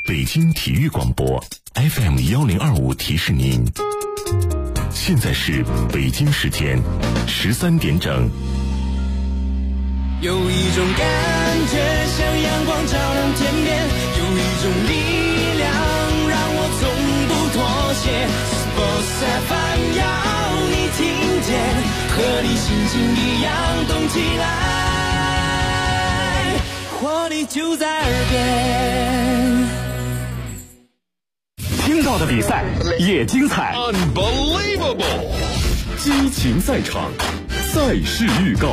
北京体育广播 FM1025 提示您，现在是北京时间13点整。 有一种感觉像阳光照亮天边，有一种力量让我从不妥协。Sports FM 要你听见，和你心情一样动起来，活力就在耳边。 听到的比赛也精彩 Unbelievable 激情赛场，赛事预告。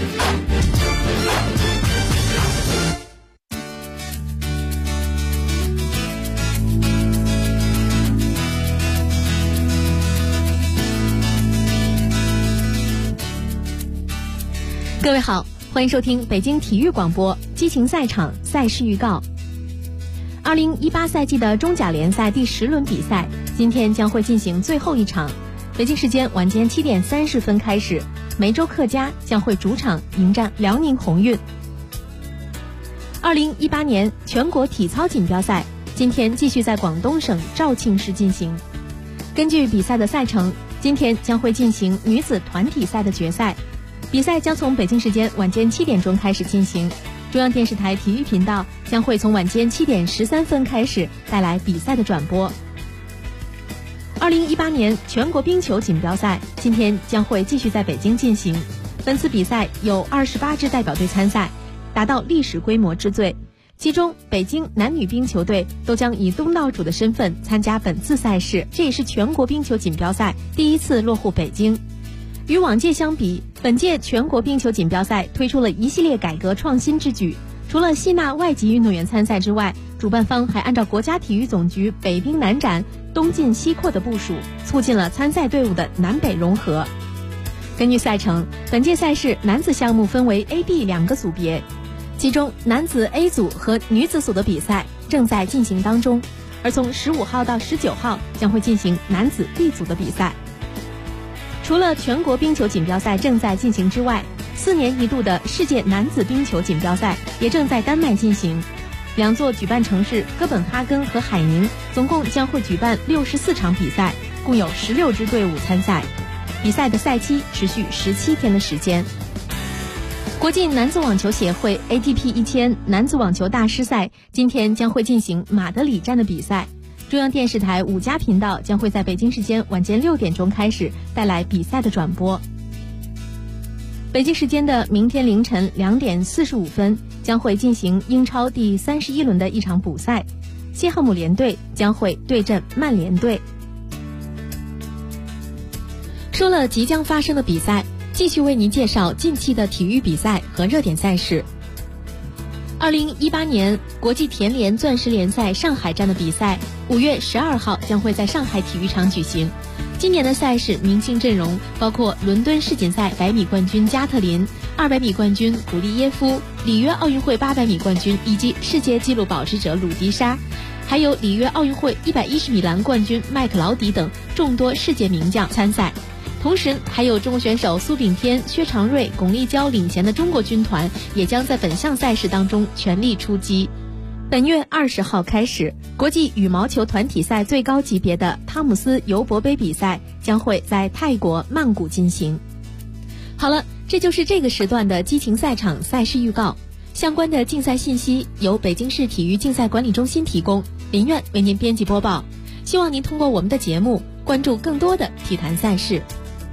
各位好，欢迎收听北京体育广播激情赛场赛事预告。2018赛季的中甲联赛第10轮比赛今天将会进行最后一场，北京时间晚间7点30分开始，梅州客家将会主场迎战辽宁宏运。2018年全国体操锦标赛今天继续在广东省肇庆市进行。根据比赛的赛程，今天将会进行女子团体赛的决赛，比赛将从北京时间晚间7点钟开始进行。中央电视台体育频道将会从晚间7点13分开始带来比赛的转播。2018年全国冰球锦标赛今天将会继续在北京进行，本次比赛有28支代表队参赛，达到历史规模之最。其中北京男女冰球队都将以东道主的身份参加本次赛事，这也是全国冰球锦标赛第一次落户北京。与往届相比，本届全国冰球锦标赛推出了一系列改革创新之举，除了吸纳外籍运动员参赛之外，主办方还按照国家体育总局北冰南展、东进西扩的部署，促进了参赛队伍的南北融合。根据赛程，本届赛事男子项目分为 A、B 两个组别，其中男子 A 组和女子组的比赛正在进行当中，而从15号到19号将会进行男子 B 组的比赛。除了全国冰球锦标赛正在进行之外，4年一度的世界男子冰球锦标赛也正在丹麦进行。两座举办城市哥本哈根和海宁总共将会举办64场比赛，共有16支队伍参赛。比赛的赛期持续17天的时间。国际男子网球协会 ATP 1000男子网球大师赛今天将会进行马德里站的比赛。中央电视台5家频道将会在北京时间晚间6点钟开始带来比赛的转播。北京时间的明天凌晨2点45分将会进行英超第31轮的一场补赛，西汉姆联队将会对阵曼联队。说了即将发生的比赛，继续为您介绍近期的体育比赛和热点赛事。2018年国际田联钻石联赛上海站的比赛5月12号将会在上海体育场举行。今年的赛事明星阵容包括伦敦世锦赛100米冠军加特林、200米冠军古利耶夫、里约奥运会800米冠军以及世界纪录保持者鲁迪莎，还有里约奥运会110米栏冠军麦克劳迪等众多世界名将参赛。同时还有中国选手苏炳添、薛长瑞、巩立姣领衔的中国军团也将在本项赛事当中全力出击。本月20号开始，国际羽毛球团体赛最高级别的汤姆斯尤伯杯比赛将会在泰国曼谷进行。好了，这就是这个时段的激情赛场赛事预告。相关的竞赛信息由北京市体育竞赛管理中心提供，林苑为您编辑播报。希望您通过我们的节目关注更多的体坛赛事。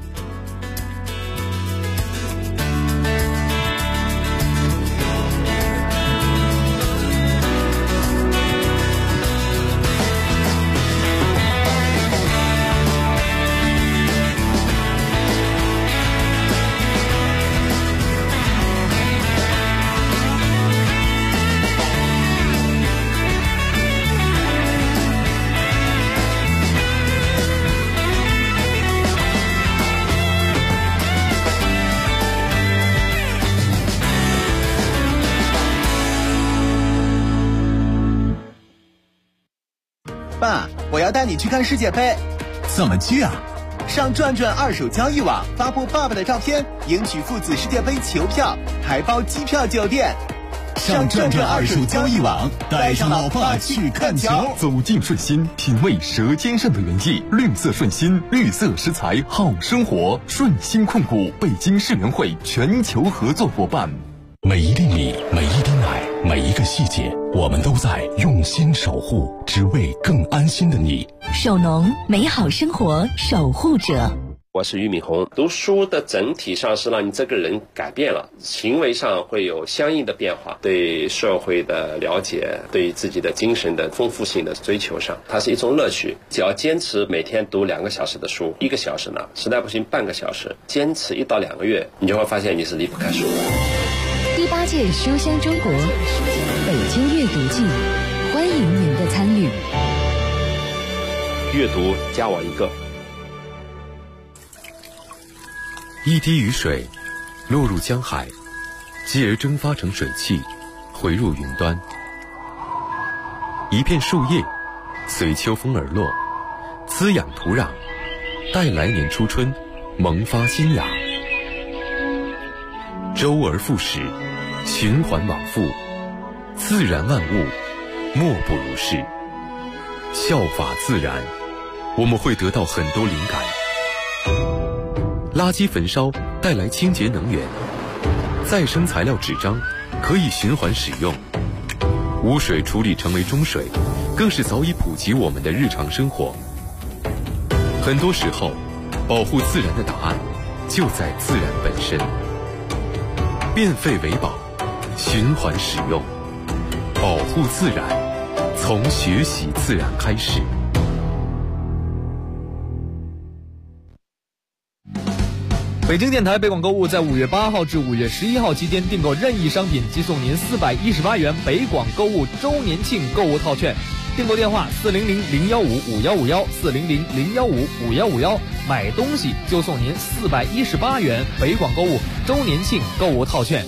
爸，我要带你去看世界杯。 怎么去啊？ 上转转二手交易网发布爸爸的照片，赢取父子世界杯球票，还包机票酒店。 上转转二手交易网，带上老爸去看球。 走进顺心，品味舌尖上的原意。绿色顺心，绿色食材好生活。顺心控股北京世联会全球合作伙伴。 每一粒米，每一滴奶，每一个细节，我们都在用心守护，只为更安心的你。 首农，美好生活守护者。 我是俞敏洪。读书的整体上是让你这个人改变了，行为上会有相应的变化，对社会的了解，对自己的精神的丰富性的追求上，它是一种乐趣。只要坚持每天读2个小时的书，1个小时呢，实在不行半个小时，坚持1到2个月，你就会发现你是离不开书的。 第8届书香中国北京阅读季，欢迎您的参与。 阅读加我1个。 一滴雨水落入江海，继而蒸发成水汽，回入云端。一片树叶随秋风而落，滋养土壤，待来年初春萌发新芽。周而复始，循环往复，自然万物莫不如是。效法自然，我们会得到很多灵感。垃圾焚烧带来清洁能源，再生材料纸张可以循环使用，污水处理成为中水，更是早已普及我们的日常生活。很多时候，保护自然的答案就在自然本身。变废为宝，循环使用，保护自然，从学习自然开始。 北京电台北广购物在5月8号至5月11号期间订购任意商品即送您418元北广购物周年庆购物套券。订购电话400-015-5151，400-015-5151，买东西就送您418元北广购物周年庆购物套券。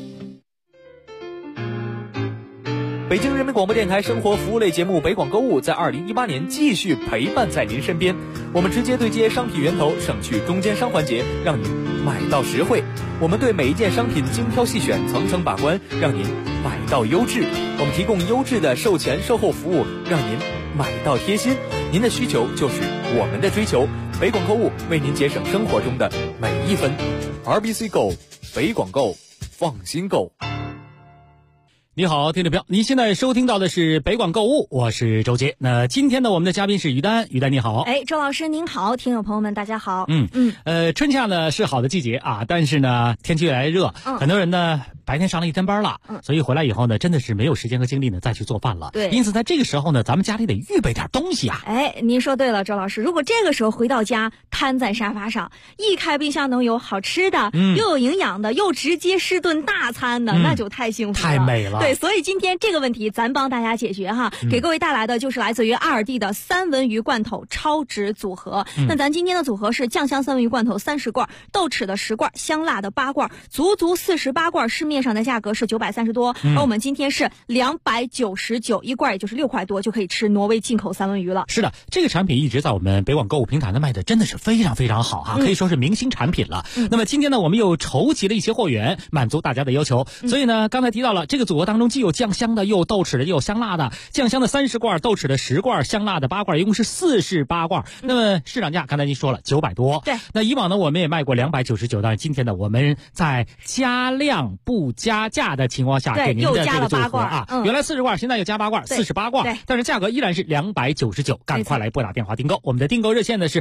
北京人民广播电台生活服务类节目北广购物在2018年继续陪伴在您身边，我们直接对接商品源头，省去中间商环节，让您买到实惠。我们对每一件商品精挑细选，层层把关，让您买到优质。我们提供优质的售前售后服务，让您买到贴心。您的需求就是我们的追求，北广购物为您节省生活中的每一分。RBC Go， 北广购，放心购。 你好，听众朋友，您现在收听到的是北广购物，我是周杰。那今天呢，我们的嘉宾是于丹，于丹你好。 周老师您好，听友朋友们大家好。 春夏呢是好的季节啊，但是呢天气越来越热，很多人呢白天上了一天班了，所以回来以后呢，真的是没有时间和精力呢再去做饭了。 对， 因此在这个时候呢，咱们家里得预备点东西啊。 您说对了，周老师，如果这个时候回到家，瘫在沙发上，一开冰箱能有好吃的，又有营养的，又直接是顿大餐的，那就太幸福了， 太美了。 对，所以今天这个问题咱帮大家解决哈，给各位带来的就是来自于阿尔蒂的3文鱼罐头超值组合。那咱今天的组合是酱香3文鱼罐头30罐，豆豉的10罐，香辣的8罐，足48罐，市面上的价格是930多，而我们今天是299一罐，也就是6块多就可以吃挪威进口3文鱼了。 是的，这个产品一直在我们北广购物平台呢卖的真的是非常非常好啊，可以说是明星产品了。那么今天呢，我们又筹集了一些货源，满足大家的要求。所以呢，刚才提到了这个组合当中既有酱香的，又有豆豉的，又有香辣的。酱香的30罐，豆豉的10罐，香辣的8罐，一共是48罐。那么市场价刚才您说了900多。 对。 那以往呢，我们也卖过299，但是今天呢，我们在加量不加价的情况下给您的这个组合啊，原来40罐，现在又加8罐，48罐，但是价格依然是299，赶快来拨打电话订购。我们的订购热线呢是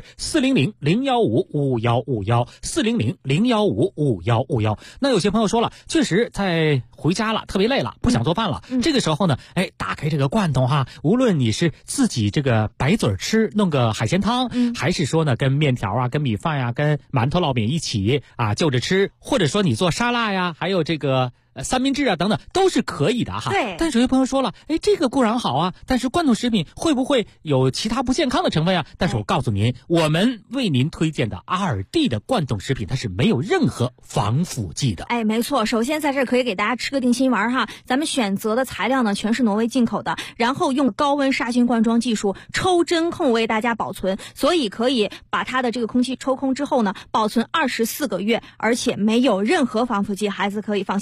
400-015-5151，400-015-5151。那有些朋友说了，确实在回家了，特别累了，不想做饭了。这个时候呢，打开这个罐头哈，无论你是自己这个白嘴吃，弄个海鲜汤，还是说呢跟面条啊、跟米饭呀、跟馒头烙饼一起啊就着吃，或者说你做沙拉呀，还有这个三明治啊等等都是可以的哈。 对。 但是有些朋友说了，这个固然好啊，但是罐头食品会不会有其他不健康的成分啊？但是我告诉您，我们为您推荐的阿尔蒂的罐头食品，它是没有任何防腐剂的。 没错。首先在这可以给大家吃个定心丸哈，咱们选择的材料呢全是挪威进口的，然后用高温杀菌灌装技术抽真空为大家保存，所以可以把它的这个空气抽空之后呢，保存24个月，而且没有任何防腐剂，孩子可以放心来吃。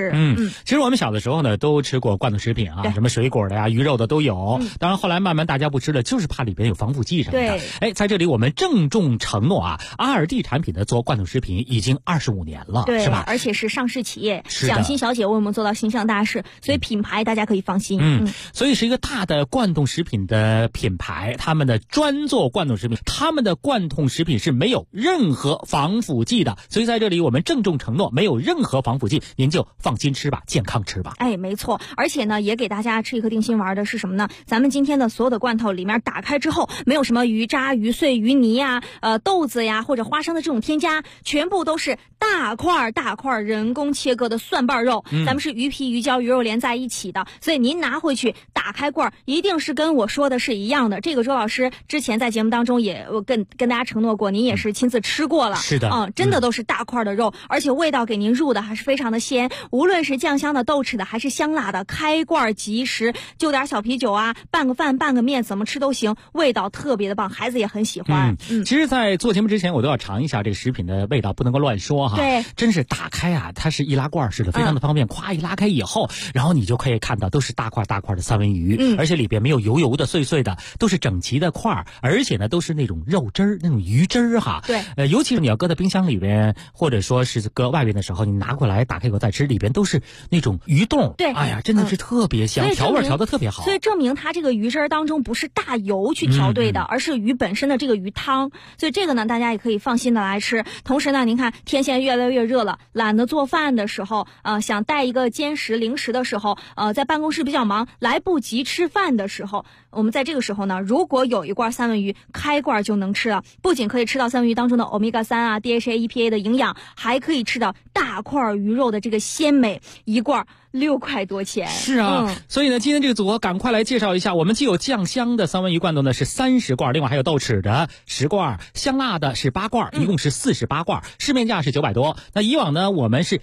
吃。 其实我们小的时候呢，都吃过罐头食品啊，什么水果的呀、鱼肉的都有。当然后来慢慢大家不吃了，就是怕里边有防腐剂什么的。哎，在这里我们郑重承诺啊，阿尔蒂产品的做罐头食品已经25年了， 对， 是吧？ 而且是上市企业，蒋欣小姐为我们做到形象大使，所以品牌大家可以放心。 所以是一个大的罐头食品的品牌，他们的专做罐头食品，他们的罐头食品是没有任何防腐剂的。所以在这里我们郑重承诺，没有任何防腐剂，您就放心吃吧，健康吃吧。 哎，没错。而且呢，也给大家吃一颗定心丸的是什么呢？咱们今天的所有的罐头里面打开之后，没有什么鱼渣、鱼碎、鱼泥呀、豆子呀或者花生的这种添加，全部都是大块人工切割的蒜瓣肉。咱们是鱼皮、鱼胶、鱼肉连在一起的，所以您拿回去打开罐，一定是跟我说的是一样的。这个周老师之前在节目当中也跟大家承诺过，您也是亲自吃过了。 是的， 真的都是大块的肉，而且味道给您入的还是非常的鲜。无论是酱香的、豆豉的，还是香辣的，开罐即食，就点小啤酒啊，拌个饭、拌个面，怎么吃都行，味道特别的棒，孩子也很喜欢。 其实在做节目之前我都要尝一下这个食品的味道，不能够乱说哈。 对， 真是打开啊，它是易拉罐似的，非常的方便。咵一拉开以后，然后你就可以看到都是大块的三文鱼，而且里边没有油的、碎碎的，都是整齐的块，而且呢都是那种肉汁儿、那种鱼汁儿哈。 对， 尤其是你要搁在冰箱里边，或者说是搁外边的时候，你拿过来打开以后再吃，里边都是那种鱼冻。 对， 哎呀，真的是特别香，调味调得特别好。 所以证明它这个鱼汁儿当中不是大油去调对的，而是鱼本身的这个鱼汤。所以这个呢，大家也可以放心的来吃。同时呢，您看天现在越来越热了，懒得做饭的时候，想带一个兼食零食的时候，在办公室比较忙，来不及吃饭的时候，我们在这个时候呢，如果有一罐三文鱼，开罐就能吃了。不仅可以吃到三文鱼当中的欧米伽3啊、DHA、EPA 的营养，还可以吃到大块鱼肉的这个鲜美，一罐6块多钱。 是啊，所以呢，今天这个组合赶快来介绍一下。我们既有酱香的三文鱼罐头呢是30罐，另外还有豆豉的10罐，香辣的是8罐，一共是48罐，市面价是900多。那以往呢，我们是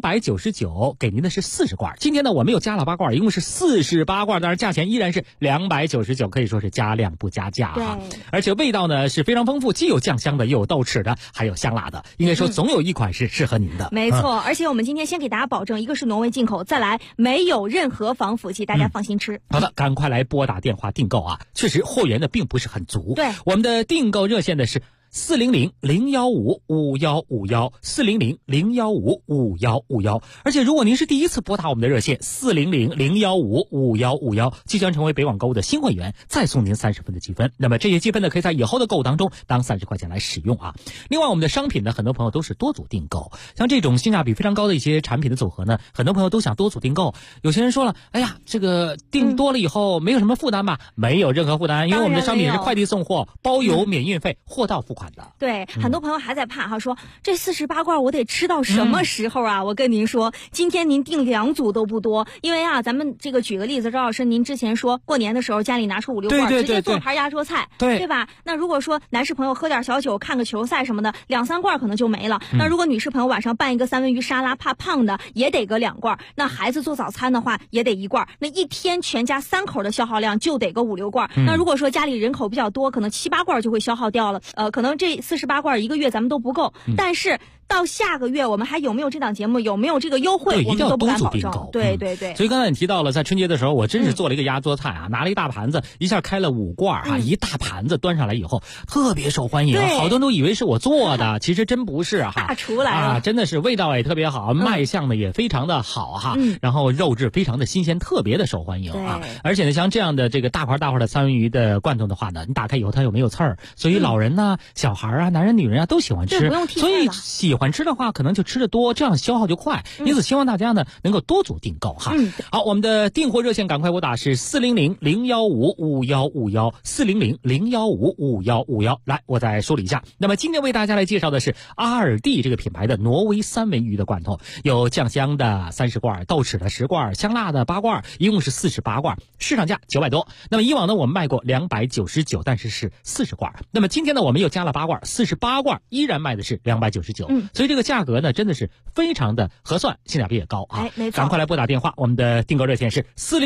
299，给您的是40罐。今天呢，我们又加了8罐，一共是48罐，当然价钱依然是299，可以说是加量不加价哈。而且味道呢是非常丰富，既有酱香的，又有豆豉的，还有香辣的，应该说总有一款是适合您的。 没错，而且我们今天先给大家保证，一个是挪威进口，再来没有任何防腐剂，大家放心吃。 好的，赶快来拨打电话订购啊！确实货源的并不是很足。 对， 我们的订购热线的是400-015-5151，400-015-5151。而且如果您是第一次拨打我们的热线400-015-5151，即将成为北网购物的新会员，再送您30分的积分。那么这些积分呢，可以在以后的购物当中当30块钱来使用啊。另外我们的商品呢，很多朋友都是多组订购，像这种性价比非常高的一些产品的组合呢，很多朋友都想多组订购。有些人说了，哎呀，这个订多了以后没有什么负担吧？没有任何负担，因为我们的商品是快递送货，包邮免运费，货到付款。 对，很多朋友还在怕哈，说这48罐我得吃到什么时候啊？我跟您说，今天您订2组都不多，因为啊，咱们这个举个例子，赵老师，您之前说过年的时候家里拿出5、6罐，直接做盘压桌菜，对吧？那如果说男士朋友喝点小酒，看个球赛什么的，2、3罐可能就没了。那如果女士朋友晚上拌一个三文鱼沙拉，怕胖的也得个2罐。那孩子做早餐的话也得1罐。那一天全家3口的消耗量就得个5、6罐。那如果说家里人口比较多，可能7、8罐就会消耗掉了。可能这48罐1个月咱们都不够，但是到下个月我们还有没有这档节目，有没有这个优惠，我们都不敢保证。对。 所以刚才你提到了，在春节的时候，我真是做了一个压桌菜啊，拿了一大盘子，一下开了5罐啊，一大盘子端上来以后，特别受欢迎，好多人都以为是我做的，其实真不是哈。 大厨来了啊，真的是味道也特别好，卖相呢也非常的好哈，然后肉质非常的新鲜，特别的受欢迎啊。而且呢，像这样的这个大块的三文鱼的罐头的话呢，你打开以后它又没有刺儿，所以老人呢、小孩啊、男人女人啊都喜欢吃，所以喜欢吃的话可能就吃得多，这样消耗就快。因此希望大家呢能够多组订购哈。好，我们的订货热线赶快拨打是400-015-5151，400-015-5151。来，我再说了一下。那么今天为大家来介绍的是阿尔蒂这个品牌的挪威三文鱼的罐头，有酱香的30罐，豆豉的10罐，香辣的8罐，一共是48罐，市场价900多。那么以往呢我们卖过299，但是是40罐。那么今天呢我们又加了8罐，48罐依然卖的是299。 所以这个价格呢真的是非常的合算，性价比也高啊。 没错， 赶快来拨打电话，我们的订购热线是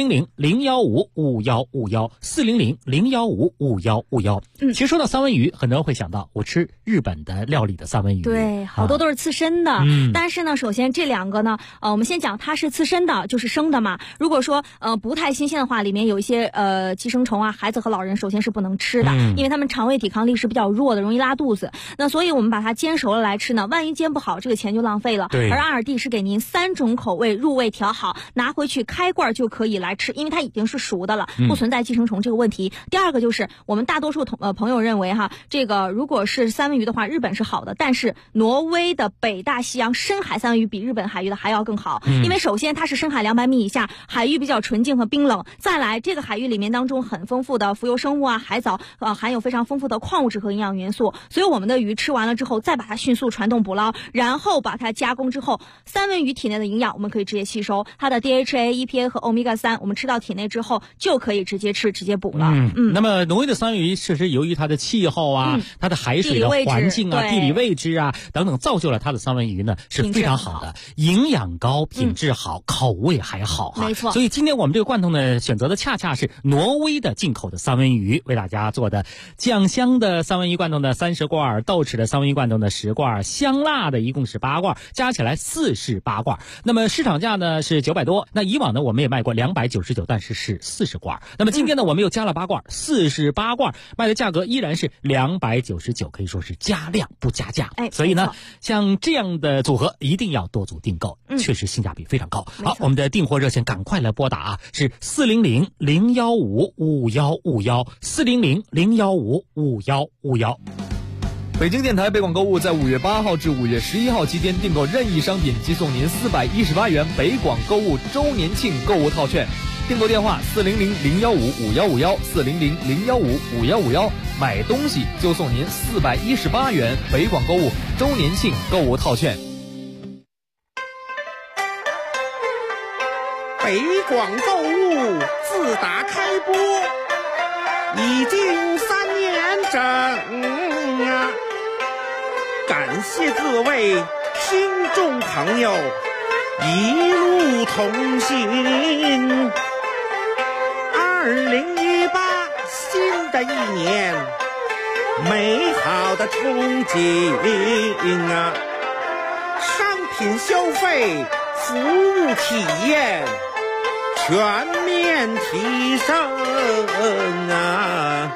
400-015-5151，400-015-5151。其实说到三文鱼，很多人会想到我吃日本的料理的三文鱼， 对，好多都是刺身的。但是呢，首先这两个呢，我们先讲它是刺身的，就是生的嘛。如果说不太新鲜的话，里面有一些寄生虫啊，孩子和老人首先是不能吃的，因为他们肠胃抵抗力是比较弱的，容易拉肚子。那所以我们把它煎熟了来吃呢，万一煎不好，这个钱就浪费了。 对。 而阿尔蒂是给您3种口味入味调好，拿回去开罐就可以来吃，因为它已经是熟的了，不存在寄生虫这个问题。第二个就是我们大多数朋友认为哈，这个如果是三文鱼的话，日本是好的，但是挪威的北大西洋深海三文鱼比日本海域的还要更好，因为首先它是深海200米以下，海域比较纯净和冰冷，再来这个海域里面当中很丰富的浮游生物啊，海藻含有非常丰富的矿物质和营养元素，所以我们的鱼吃完了之后再把它迅速传动捕捞，然后把它加工之后，三文鱼体内的营养我们可以直接吸收，它的 DHA、EPA 和 Omega-3 我们吃到体内之后就可以直接吃直接补了。 那么挪威的三文鱼确实由于它的气候啊，它的海水的环境啊，地理位置啊等等，造就了它的三文鱼呢是非常好的，营养高，品质好，口味还好啊。 没错。 所以今天我们这个罐头呢选择的恰恰是挪威的进口的三文鱼，为大家做的酱香的三文鱼罐头呢30罐，豆豉的三文鱼罐头呢10罐，香辣的一共是8罐，加起来48罐。那么市场价呢是900多，那以往呢我们也卖过299，但是是40罐。那么今天呢我们又加了8罐，48罐，卖的价格依然是299，可以说是加量不加价。所以呢像这样的组合一定要多组订购，确实性价比非常高。好，我们的订货热线赶快来拨打啊，是400-015-5151，400-015-5151。 北京电台北广购物在5月8号至5月11号期间订购任意商品即送您418元北广购物周年庆购物套券。订购电话400-015-5151，400-015-5151，买东西就送您418元北广购物周年庆购物套券。 北广购物自打开播已经3年整啊，感谢各位听众朋友一路同行。2018新的一年，美好的憧憬啊，商品消费，服务体验全面提升啊！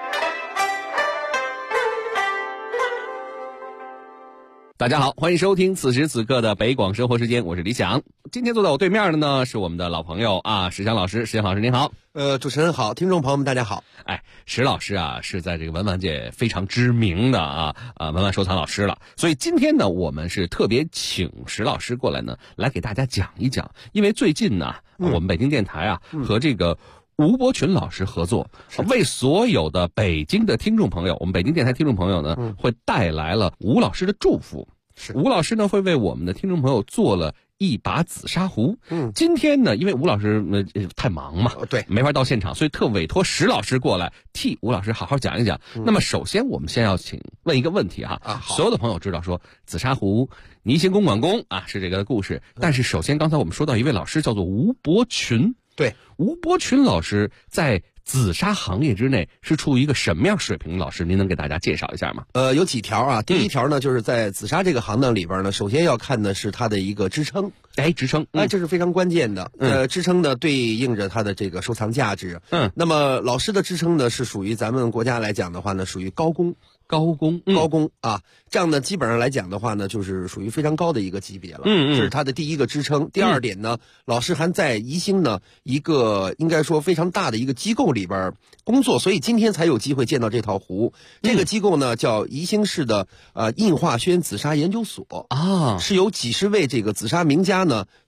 大家好，欢迎收听此时此刻的北广生活时间，我是李想。今天坐在我对面的呢是我们的老朋友啊，石强老师。石强老师您好。 主持人好，听众朋友们大家好。 石老师啊是在这个文玩界非常知名的文玩收藏老师了，所以今天呢我们是特别请石老师过来呢来给大家讲一讲，因为最近呢我们北京电台和这个吴伯群老师合作，为所有的北京的听众朋友，我们北京电台听众朋友呢会带来了吴老师的祝福。吴老师呢会为我们的听众朋友做了一把紫砂壶。今天呢因为吴老师太忙嘛， 对， 没法到现场，所以特委托石老师过来替吴老师好好讲一讲。那么首先我们先要问一个问题所有的朋友知道说紫砂壶倪行公管公是这个故事，但是首先刚才我们说到一位老师叫做吴伯群。 对， 吴伯群老师在紫砂行业之内是处于一个什么样水平？老师您能给大家介绍一下吗？ 有几条第一条呢就是在紫砂这个行当里边呢，首先要看的是它的一个支撑。 支撑这是非常关键的。支撑呢对应着它的这个收藏价值。那么老师的支撑呢是属于咱们国家来讲的话呢属于高工这样呢基本上来讲的话呢就是属于非常高的一个级别了。这是它的第一个支撑。第二点呢，老师还在宜兴呢一个应该说非常大的一个机构里边工作，所以今天才有机会见到这套壶。这个机构呢叫宜兴市的印化轩紫砂研究所是由几十位这个紫砂名家呢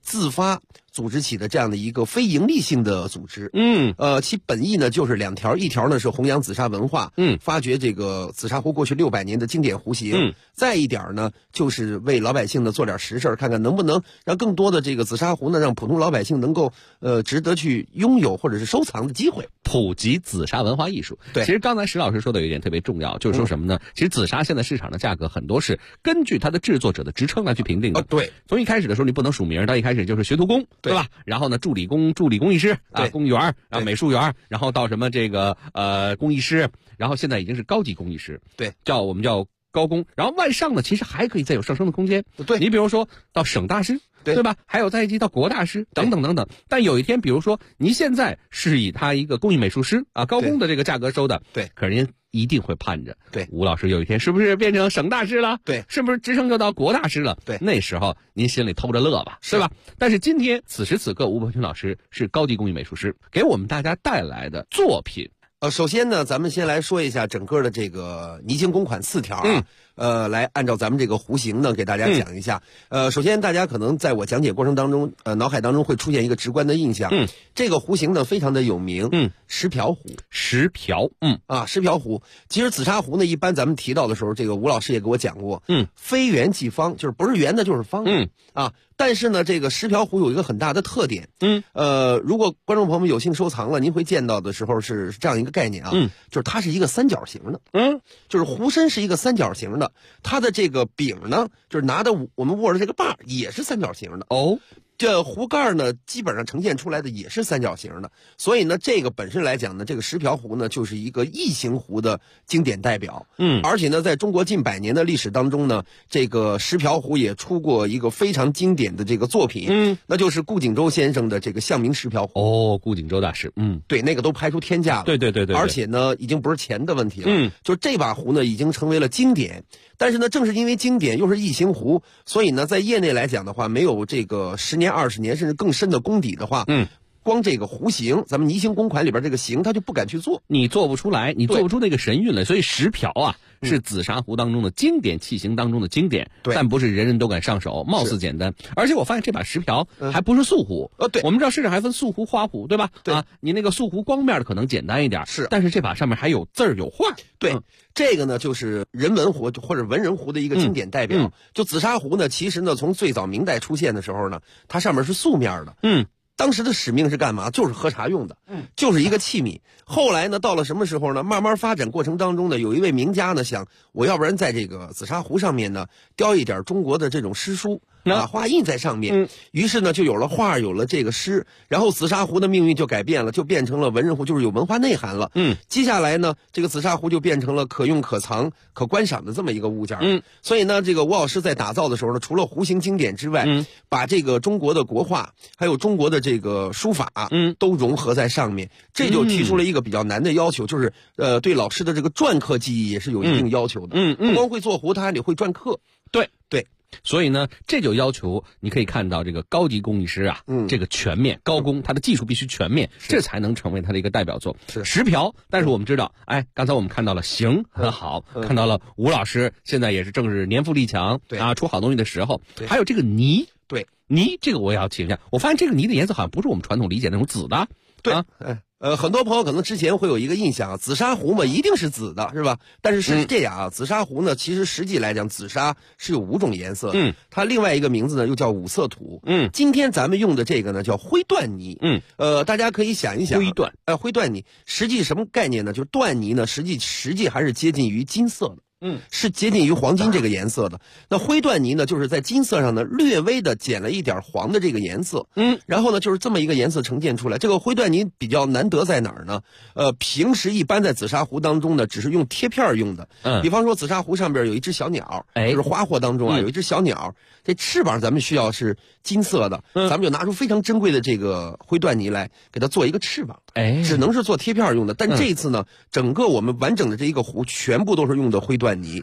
自发组织起的这样的一个非营利性的组织。其本意呢就是2条，一条呢是弘扬紫砂文化，发掘这个紫砂壶过去600年的经典壶型，再一点呢就是为老百姓呢做点实事，看看能不能让更多的这个紫砂壶呢让普通老百姓能够值得去拥有或者是收藏的机会， 普及紫砂文化艺术。 对， 其实刚才石老师说的有一点特别重要，就是说什么呢？其实紫砂现在市场的价格很多是根据它的制作者的职称来去评定的。 对， 从一开始的时候你不能署名，到一开始就是学徒工，对吧？然后呢，助理工艺师啊，工员啊，美术员，然后到什么这个工艺师，然后现在已经是高级工艺师， 对， 我们叫高工，然后往上呢，其实还可以再有上升的空间。 对， 你比如说到省大师，对吧？还有再一级到国大师等等等等。但有一天，比如说您现在是以他一个工艺美术师啊高工的这个价格收的， 对， 可是您一定会盼着， 对， 吴老师有一天是不是变成省大师了？ 对， 是不是职称就到国大师了？ 对， 那时候您心里偷着乐吧，对吧？但是今天此时此刻，吴伯群老师是高级工艺美术师，给我们大家带来的作品。 首先呢，咱们先来说一下整个的这个泥型公款4条啊，来按照咱们这个壶型呢给大家讲一下。首先大家可能在我讲解过程当中，脑海当中会出现一个直观的印象。这个壶型呢非常的有名，石瓢壶。 石瓢， 石瓢壶。其实紫砂壶呢，一般咱们提到的时候，这个吴老师也给我讲过，非圆即方，就是不是圆的就是方，但是呢，这个石瓢壶有一个很大的特点，如果观众朋友们有幸收藏了，您会见到的时候是这样一个概念啊，就是它是一个三角形的，就是壶身是一个三角形的，它的这个柄呢，就是拿的我们握的这个把也是三角形的。这壶盖呢，基本上呈现出来的也是三角形的，所以呢，这个本身来讲呢，这个石瓢壶呢，就是一个异形壶的经典代表。而且呢，在中国近100年的历史当中呢，这个石瓢壶也出过一个非常经典的这个作品，那就是顾景舟先生的这个象名石瓢壶。 顾景舟大师， 对，那个都拍出天价了。 对， 而且呢，已经不是钱的问题了，就这把壶呢，已经成为了经典。但是呢，正是因为经典又是异形壶，所以呢，在业内来讲的话，没有这个10年、20年甚至更深的功底的话，光这个壶型，咱们泥型公款里边这个型，他就不敢去做， 你做不出来，你做不出那个神韵来。所以石瓢啊，是紫砂壶当中的经典器型当中的经典，但不是人人都敢上手，貌似简单。而且我发现这把石瓢还不是素壶， 对， 我们知道市场还分素壶、花壶，对吧？ 对你那个素壶光面的可能简单一点， 是， 但是这把上面还有字儿有画， 对。这个呢，就是人文壶或者文人壶的一个经典代表。就紫砂壶呢，其实呢，从最早明代出现的时候呢，它上面是素面的。当时的使命是干嘛？就是喝茶用的，就是一个器皿。后来呢，到了什么时候呢？慢慢发展过程当中呢，有一位名家呢想，我要不然在这个紫砂壶上面呢雕一点中国的这种诗书。画印在上面，于是呢就有了画，有了这个诗，然后紫砂壶的命运就改变了，就变成了文人壶，就是有文化内涵了。接下来呢，这个紫砂壶就变成了可用、可藏、可观赏的这么一个物件。所以呢，这个吴老师在打造的时候呢，除了壶型经典之外，把这个中国的国画还有中国的这个书法，都融合在上面，这就提出了一个比较难的要求，就是对老师的这个篆刻技艺也是有一定要求的。不光会做壶，他还得会篆刻。对。 所以呢，这就要求你可以看到这个高级工艺师啊，这个全面高工，他的技术必须全面，这才能成为他的一个代表作。石瓢，但是我们知道，刚才我们看到了形很好，看到了吴老师现在也是正是年富力强出好东西的时候，还有这个泥，泥这个我也要请教，我发现这个泥的颜色好像不是我们传统理解那种紫的， 很多朋友可能之前会有一个印象，紫砂壶嘛一定是紫的，是吧？但是是这样啊，紫砂壶呢，其实实际来讲，紫砂是有5种颜色的。它另外一个名字呢又叫五色土。今天咱们用的这个呢叫灰缎泥。大家可以想一想，灰缎泥实际什么概念呢？就是缎泥呢，实际还是接近于金色的。是接近于黄金这个颜色的。那灰缎泥呢，就是在金色上呢略微的减了一点黄的这个颜色。然后呢，就是这么一个颜色呈现出来。这个灰缎泥比较难得在哪儿呢？平时一般在紫砂壶当中呢，只是用贴片用的。比方说紫砂壶上边有一只小鸟，就是花货当中啊有一只小鸟，这翅膀咱们需要是金色的，咱们就拿出非常珍贵的这个灰缎泥来给它做一个翅膀。只能是做贴片用的。但这一次呢，整个我们完整的这一个壶全部都是用的灰缎泥。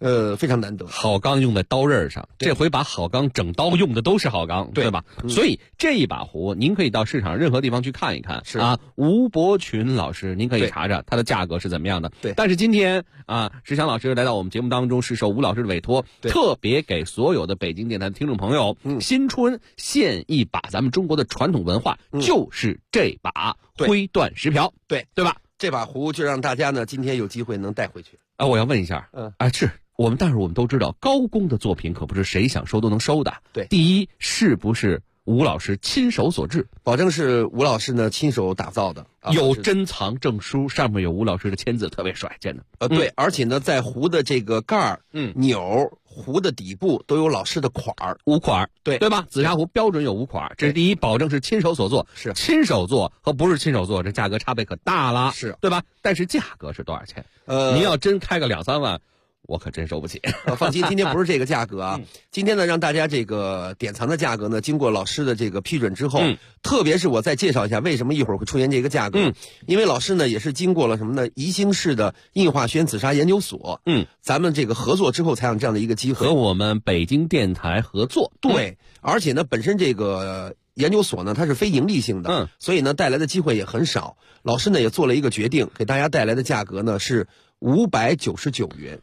非常难得。 好钢用在刀刃上，这回把好钢整刀用的都是好钢，对吧？所以这一把壶，您可以到市场任何地方去看一看。 是啊，吴伯群老师，您可以查查它的价格是怎么样的。 对。 但是今天啊，石强老师来到我们节目当中，是受吴老师的委托，特别给所有的北京电台的听众朋友，新春献一把咱们中国的传统文化，就是这把徽段石瓢，对吧？ 这把壶就让大家呢今天有机会能带回去。 啊，我要问一下，是但是我们都知道，高工的作品可不是谁想收都能收的。 对， 第一是不是吴老师亲手所制？ 保证是吴老师呢亲手打造的， 有珍藏证书，上面有吴老师的签字，特别帅，见的。 对，而且呢，在壶的这个盖儿、钮、壶的底部都有老师的款儿 ，5款， 对吧？紫砂壶标准有5款，这是第一，保证是亲手所做。 是亲手做和不是亲手做，这价格差别可大了， 是对吧？但是价格是多少钱？您要真开个2-3万。我可真收不起。 放心，今天不是这个价格啊。今天呢，让大家这个典藏的价格呢，经过老师的这个批准之后，特别是我再介绍一下为什么一会儿会出现这个价格。因为老师呢也是经过了什么呢？宜兴市的印化轩紫砂研究所，咱们这个合作之后才有这样的一个机会， 和我们北京电台合作。 对，而且呢，本身这个研究所呢，它是非盈利性的，所以呢，带来的机会也很少。老师呢也做了一个决定，给大家带来的价格呢是599元。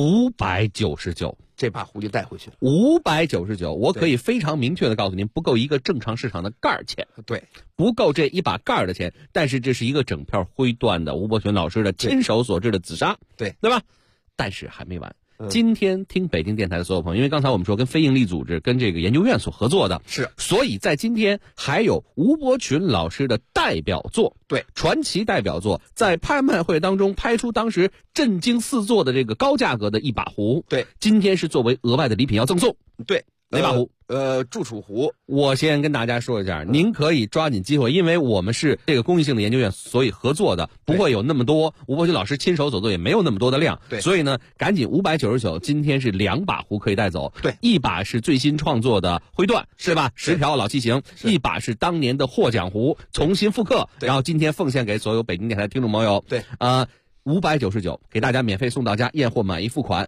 599， 这把壶就带回去了。 599，我可以非常明确的告诉您，不够一个正常市场的盖儿钱。 对， 不够这一把盖儿的钱。但是这是一个整片徽段的吴伯群老师的亲手所制的紫砂，对吧？但是还没完。今天听北京电台的所有朋友，因为刚才我们说跟非营利组织、跟这个研究院所合作的， 是， 所以在今天还有吴伯群老师的代表作， 对， 传奇代表作，在拍卖会当中拍出当时震惊四座的这个高价格的一把壶， 对， 今天是作为额外的礼品要赠送， 对， 哪把壶？ 铸储壶。 我先跟大家说一下，您可以抓紧机会，因为我们是这个公益性的研究院，所以合作的不会有那么多，吴伯群老师亲手所做也没有那么多的量， 对， 所以呢，赶紧599，今天是2把壶可以带走， 对， 一把是最新创作的徽段，是吧？石瓢老器型，一把是当年的获奖壶，重新复刻，然后今天奉献给所有北京电台的听众朋友， 对 ，599给大家免费送到家，验货满意付款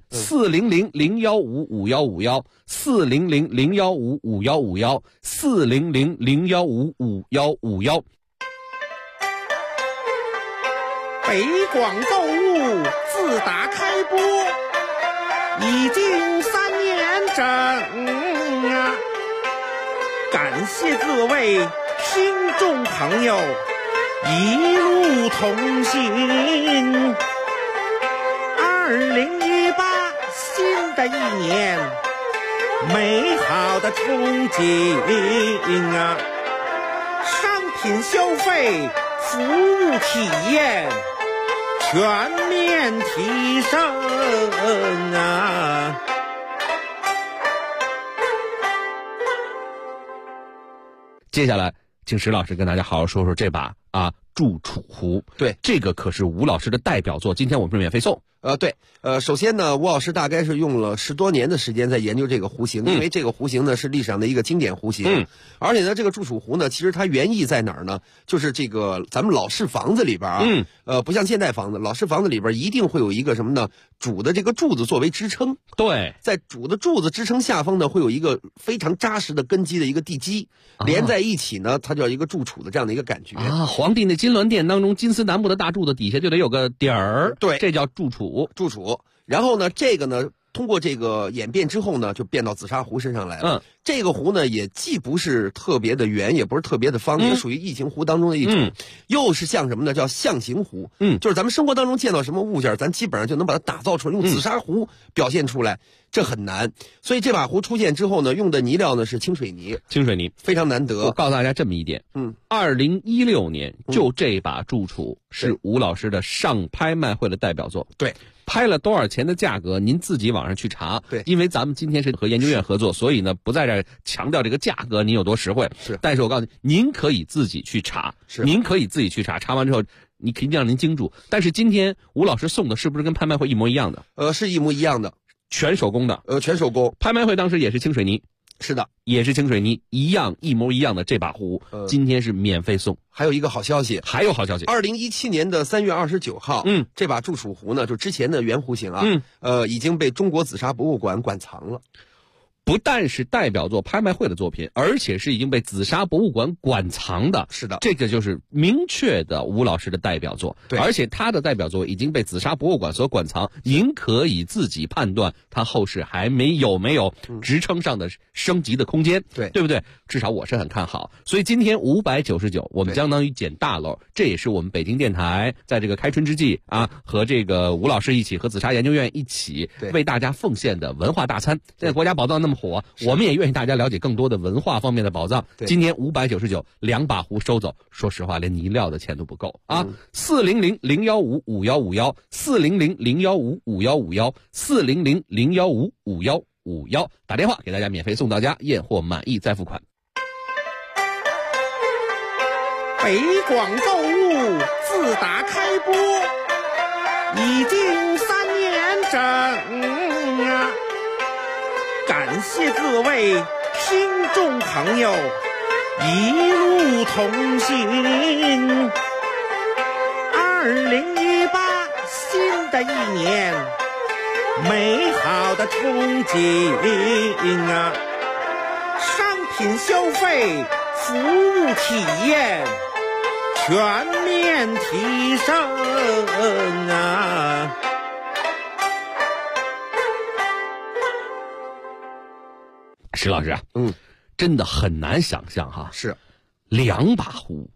，400-015-5151，400-015-5151，400-015-5151。 北广购物自打开播已经3年整啊，感谢各位听众朋友一路同行。2018新的一年，美好的憧憬啊！商品消费、服务体验全面提升啊！ 接下来，请石老师跟大家好好说说这把铸储壶。 对， 这个可是吴老师的代表作，今天我们是免费送。 对，首先呢，吴老师大概是用了10多年的时间在研究这个壶型，因为这个壶型呢是历史上的一个经典壶型，而且呢，这个铸储壶呢，其实它原意在哪儿呢？就是这个咱们老式房子里边不像现代房子，老式房子里边一定会有一个什么呢？主的这个柱子作为支撑， 对， 在主的柱子支撑下方呢，会有一个非常扎实的根基的一个地基，连在一起呢，它叫一个铸储的这样的一个感觉啊。皇帝那金銮殿当中，金丝楠木的大柱子底下就得有个底儿， 对， 这叫铸储。 然后呢，这个呢，通过这个演变之后呢，就变到紫砂壶身上来了。这个壶呢，也既不是特别的圆，也不是特别的方，也属于异形壶当中的一种，又是像什么呢？叫象形壶。就是咱们生活当中见到什么物件，咱基本上就能把它打造出来，用紫砂壶表现出来，这很难。所以这把壶出现之后呢，用的泥料呢是清水泥，非常难得。 我告诉大家这么一点，2016年就这把铸储是吴老师的上拍卖会的代表作。 对。 拍了多少钱的价格，您自己网上去查。 对， 因为咱们今天是和研究院合作，所以呢不在这儿强调这个价格您有多实惠。 是， 但是我告诉您可以自己去查。您可以自己去查，查完之后你肯定让您精注。但是今天吴老师送的是不是跟拍卖会一模一样的？ 是一模一样的， 全手工的。 全手工。 拍卖会当时也是清水泥。 是的， 也是清水泥，一模一样的这把壶，今天是免费送。 还有一个好消息，2017年的3月29号，这把祝楚壶呢，就之前的圆壶型啊，已经被中国紫砂博物馆馆藏了。 不但是代表作拍卖会的作品，而且是已经被紫砂博物馆馆藏的。 是的， 这个就是明确的吴老师的代表作。 对， 而且他的代表作已经被紫砂博物馆所馆藏，您可以自己判断他后世还没有职称上的升级的空间。对不对？至少我是很看好。所以今天599，我们相当于捡大漏，这也是我们北京电台在这个开春之际啊，和这个吴老师一起，和紫砂研究院一起为大家奉献的文化大餐。现在国家宝藏那么火，我们也愿意大家了解更多的文化方面的宝藏。今年599，两把壶收走，说实话连泥料的钱都不够啊！400-015-5151，400-015-5151，400-015-5151，打电话给大家免费送到家，验货满意再付款。 北广购物自打开播已经3年整啊！感谢各位听众朋友一路同行。2018新的一年，美好的憧憬啊！商品消费、服务体验全面提升啊！ 石老师，真的很难想象哈， 是两把壶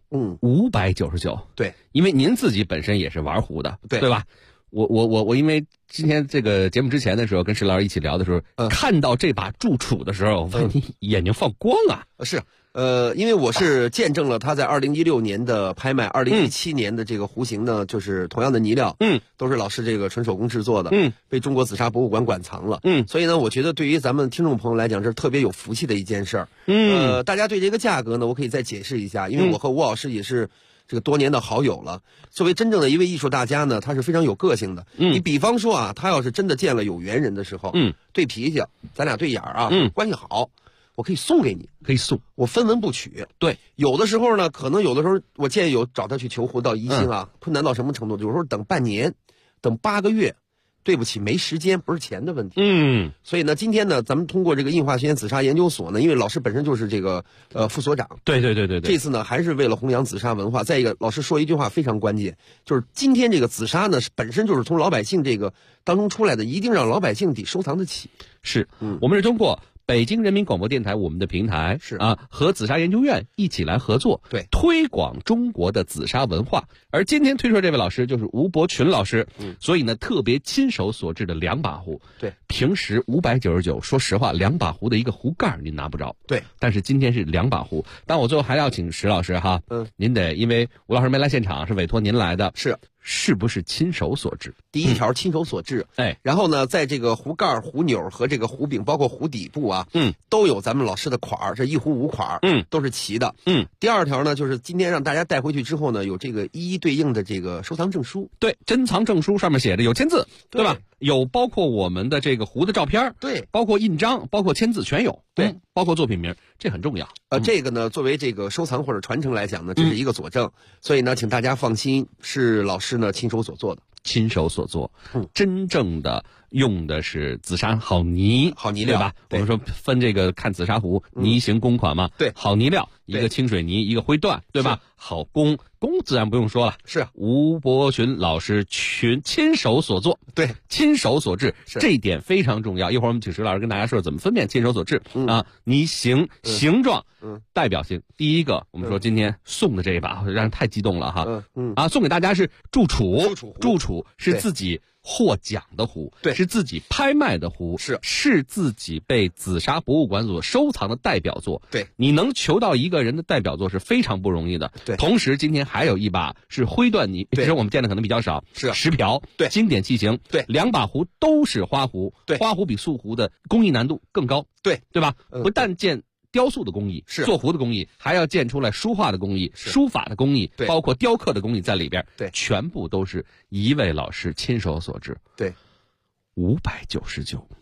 ，599， 对， 因为您自己本身也是玩壶的， 对吧？我因为今天这个节目之前的时候跟石老师一起聊的时候，看到这把祝楚的时候，眼睛放光啊！ 是。因为我是见证了他在2016年的拍卖，2017年的这个壶型呢，就是同样的泥料，都是老师这个纯手工制作的，被中国紫砂博物馆馆藏了，所以呢，我觉得对于咱们听众朋友来讲，这是特别有福气的一件事儿。大家对这个价格呢，我可以再解释一下，因为我和吴老师也是这个多年的好友了。作为真正的一位艺术大家呢，他是非常有个性的。你比方说啊，他要是真的见了有缘人的时候，对脾气，咱俩对眼儿啊，关系好。我可以送给你， 可以送， 我分文不取。 对， 有的时候呢，可能有的时候我建议有找他去求壶到宜兴啊，困难到什么程度？有时候等半年，等8个月，对不起，没时间，不是钱的问题。所以呢，今天呢，咱们通过这个印化学院紫砂研究所呢，因为老师本身就是这个副所长， 对， 这次呢还是为了弘扬紫砂文化。再一个，老师说一句话非常关键，就是今天这个紫砂呢，本身就是从老百姓这个当中出来的，一定让老百姓得收藏得起。 是，我们是通过北京人民广播电台我们的平台是啊，和紫砂研究院一起来合作， 对， 推广中国的紫砂文化。而今天推出这位老师就是吴伯群老师，所以呢，特别亲手所制的两把壶， 对， 平时599，说实话，两把壶的一个壶盖您拿不着， 对， 但是今天是两把壶。但我最后还要请石老师哈，您得因为吴老师没来现场，是委托您来的，是不是亲手所制？ 第一条亲手所制，然后呢，在这个壶盖、壶钮和这个壶柄，包括壶底部啊，都有咱们老师的款儿，这一壶5款，都是齐的，第二条呢，就是今天让大家带回去之后呢，有这个一一对应的这个收藏证书， 对，珍藏证书上面写着有签字，对吧？有包括我们的这个壶的照片， 对， 包括印章，包括签字全有， 对， 包括作品名，这很重要。 这个呢，作为这个收藏或者传承来讲呢，这是一个佐证，所以呢，请大家放心，是老师呢亲手所做的。 亲手所做，真正的用的是紫砂好泥， 好泥料， 对吧？我们说分这个看紫砂壶泥型公款嘛， 对， 好泥料，一个清水泥，一个灰缎，对吧？好工自然不用说了， 是吴伯群老师亲手所做， 对， 亲手所制，这一点非常重要。一会儿我们请石老师跟大家说怎么分辨亲手所制啊，泥形、形状、代表性。第一个，我们说今天送的这一把，让人太激动了哈，送给大家是祝楚是自己获奖的壶， 对， 是自己拍卖的壶，是自己被紫砂博物馆所收藏的代表作， 对， 你能求到一个人的代表作是非常不容易的， 对。 同时今天还有一把是灰缎泥，其实我们见的可能比较少， 是石瓢， 对， 经典器型， 对， 两把壶都是花壶， 对， 花壶比素壶的工艺难度更高， 对吧？不但见雕塑的工艺， 是做壶的工艺，还要建出来书画的工艺、书法的工艺， 对， 包括雕刻的工艺在里边， 对， 全部都是一位老师亲手所制， 对 ，599。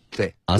对啊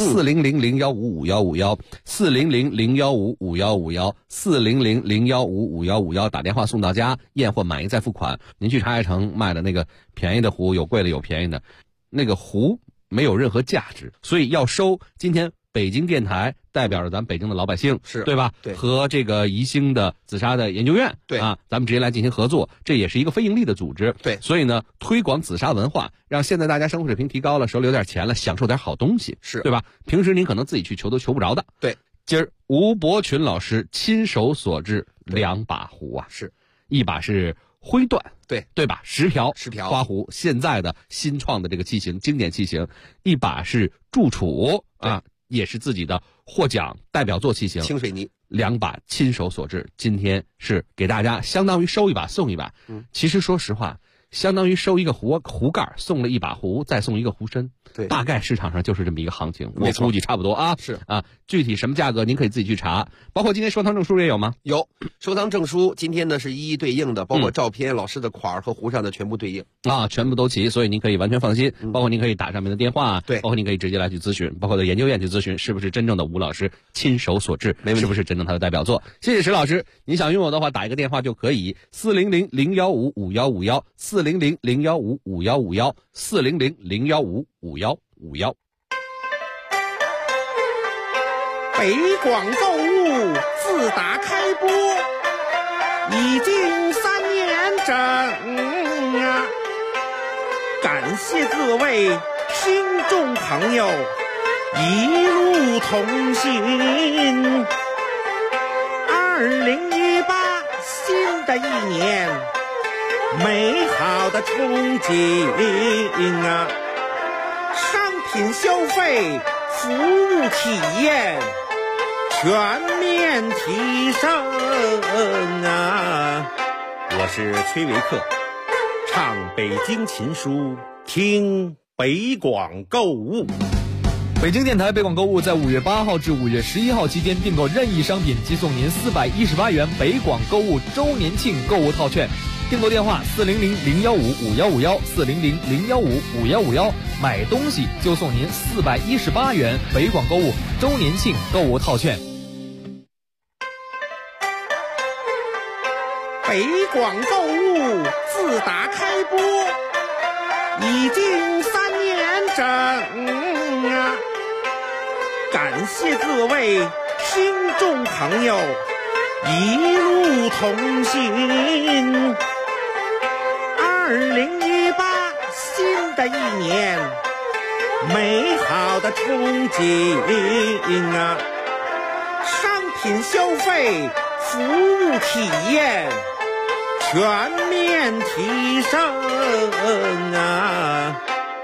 ，400-015-5151，400-015-5151，400-015-5151，打电话送到家，验货满意再付款。您去茶叶城卖的那个便宜的壶，有贵的有便宜的，那个壶没有任何价值，所以要收今天北京电台代表着咱北京的老百姓， 是对吧？ 对， 和这个宜兴的紫砂的研究院， 对啊，咱们直接来进行合作，这也是一个非盈利的组织， 对。 所以呢，推广紫砂文化，让现在大家生活水平提高了，手里有点钱了，享受点好东西， 是对吧？平时您可能自己去求都求不着的， 对。 今儿吴伯群老师亲手所制2把壶啊， 是一把是灰缎，对吧？石瓢花壶，现在的新创的这个器型，经典器型；一把是铸杵啊，也是自己的获奖代表作器型， 清水泥 ，2把亲手所制。今天是给大家相当于收一把送一把。其实说实话，相当于收一个壶盖，送了1把壶，再送一个壶身。 对， 大概市场上就是这么一个行情，我没错估计差不多啊。 是啊，具体什么价格您可以自己去查。包括今天收藏证书也有吗？ 有，收藏证书今天呢是一一对应的，包括照片、老师的款儿和壶上的全部对应啊，全部都齐，所以您可以完全放心。包括您可以打上面的电话， 对， 包括您可以直接来去咨询，包括到研究院去咨询，是不是真正的吴老师亲手所制，是不是真正他的代表作？谢谢石老师，你想拥有的话，打一个电话就可以，400-015-5151，400-015-5151，400-015-5151。 北广购物自打开播已经3年整啊，感谢各位听众朋友一路同行。2018新的一年，美好的憧憬啊，商品消费服务体验全面提升啊！我是崔维克，唱北京琴书，听北广购物。 北京电台北广购物在5月8号至5月11号期间订购任意商品即送您418元北广购物周年庆购物套券。订购电话400-015-5151，400-015-5151，买东西就送您418元北广购物周年庆购物套券。 北广购物自打开播已经3年整啊，感谢各位听众朋友一路同行。2018新的一年，美好的憧憬啊，商品消费服务体验全面提升啊！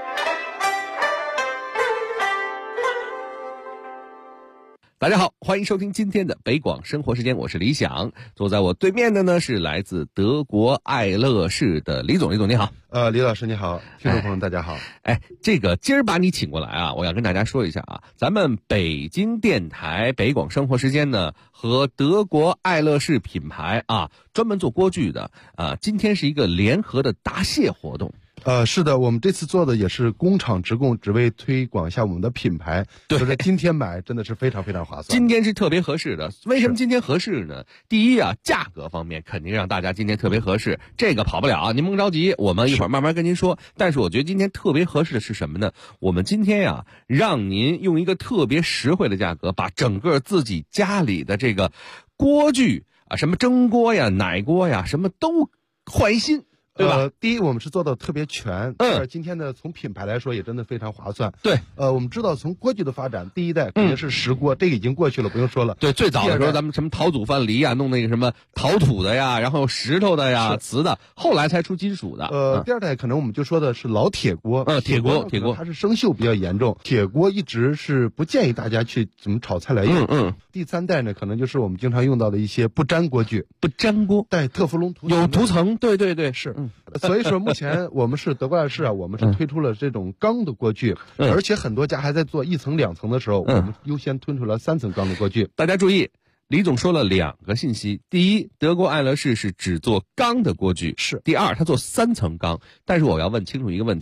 大家好，欢迎收听今天的北广生活时间，我是李想。坐在我对面的呢是来自德国爱乐士的李总，李总你好。 李老师你好，听众朋友大家好。 这个今儿把你请过来啊，我要跟大家说一下啊，咱们北京电台北广生活时间呢和德国爱乐士品牌啊，专门做锅具的啊，今天是一个联合的答谢活动。 是的，我们这次做的也是工厂直供，只为推广一下我们的品牌。 对， 就是今天买真的是非常非常划算。 今天是特别合适的，为什么今天合适呢？第一啊，价格方面肯定让大家今天特别合适，这个跑不了，您甭着急，我们一会儿慢慢跟您说。但是我觉得今天特别合适的是什么呢？我们今天呀，让您用一个特别实惠的价格，把整个自己家里的这个锅具啊，什么蒸锅呀、奶锅呀，什么都换一新。对吧？ 第一，我们是做的特别全。今天呢，从品牌来说也真的非常划算。 对。 我们知道从锅具的发展，第一代肯定是石锅，这个已经过去了，不用说了。 对，最早的时候咱们什么陶祖范梨啊，弄那个什么陶土的呀，然后石头的呀、瓷的，后来才出金属的。 第二代可能我们就说的是老铁锅。 铁锅它是生锈比较严重，铁锅一直是不建议大家去怎么炒菜来用。第三代呢，可能就是我们经常用到的一些不粘锅具。 不粘锅带特氟龙涂层， 有涂层。对对对， 是。所以说目前我们是德国爱乐士啊，我们是推出了这种钢的锅具，而且很多家还在做1层2层的时候，我们优先推出了3层钢的锅具。 大家注意，李总说了2个信息：第一，德国爱乐士是只做钢的锅具； 是。 第二，他做3层钢。但是我要问清楚一个问题：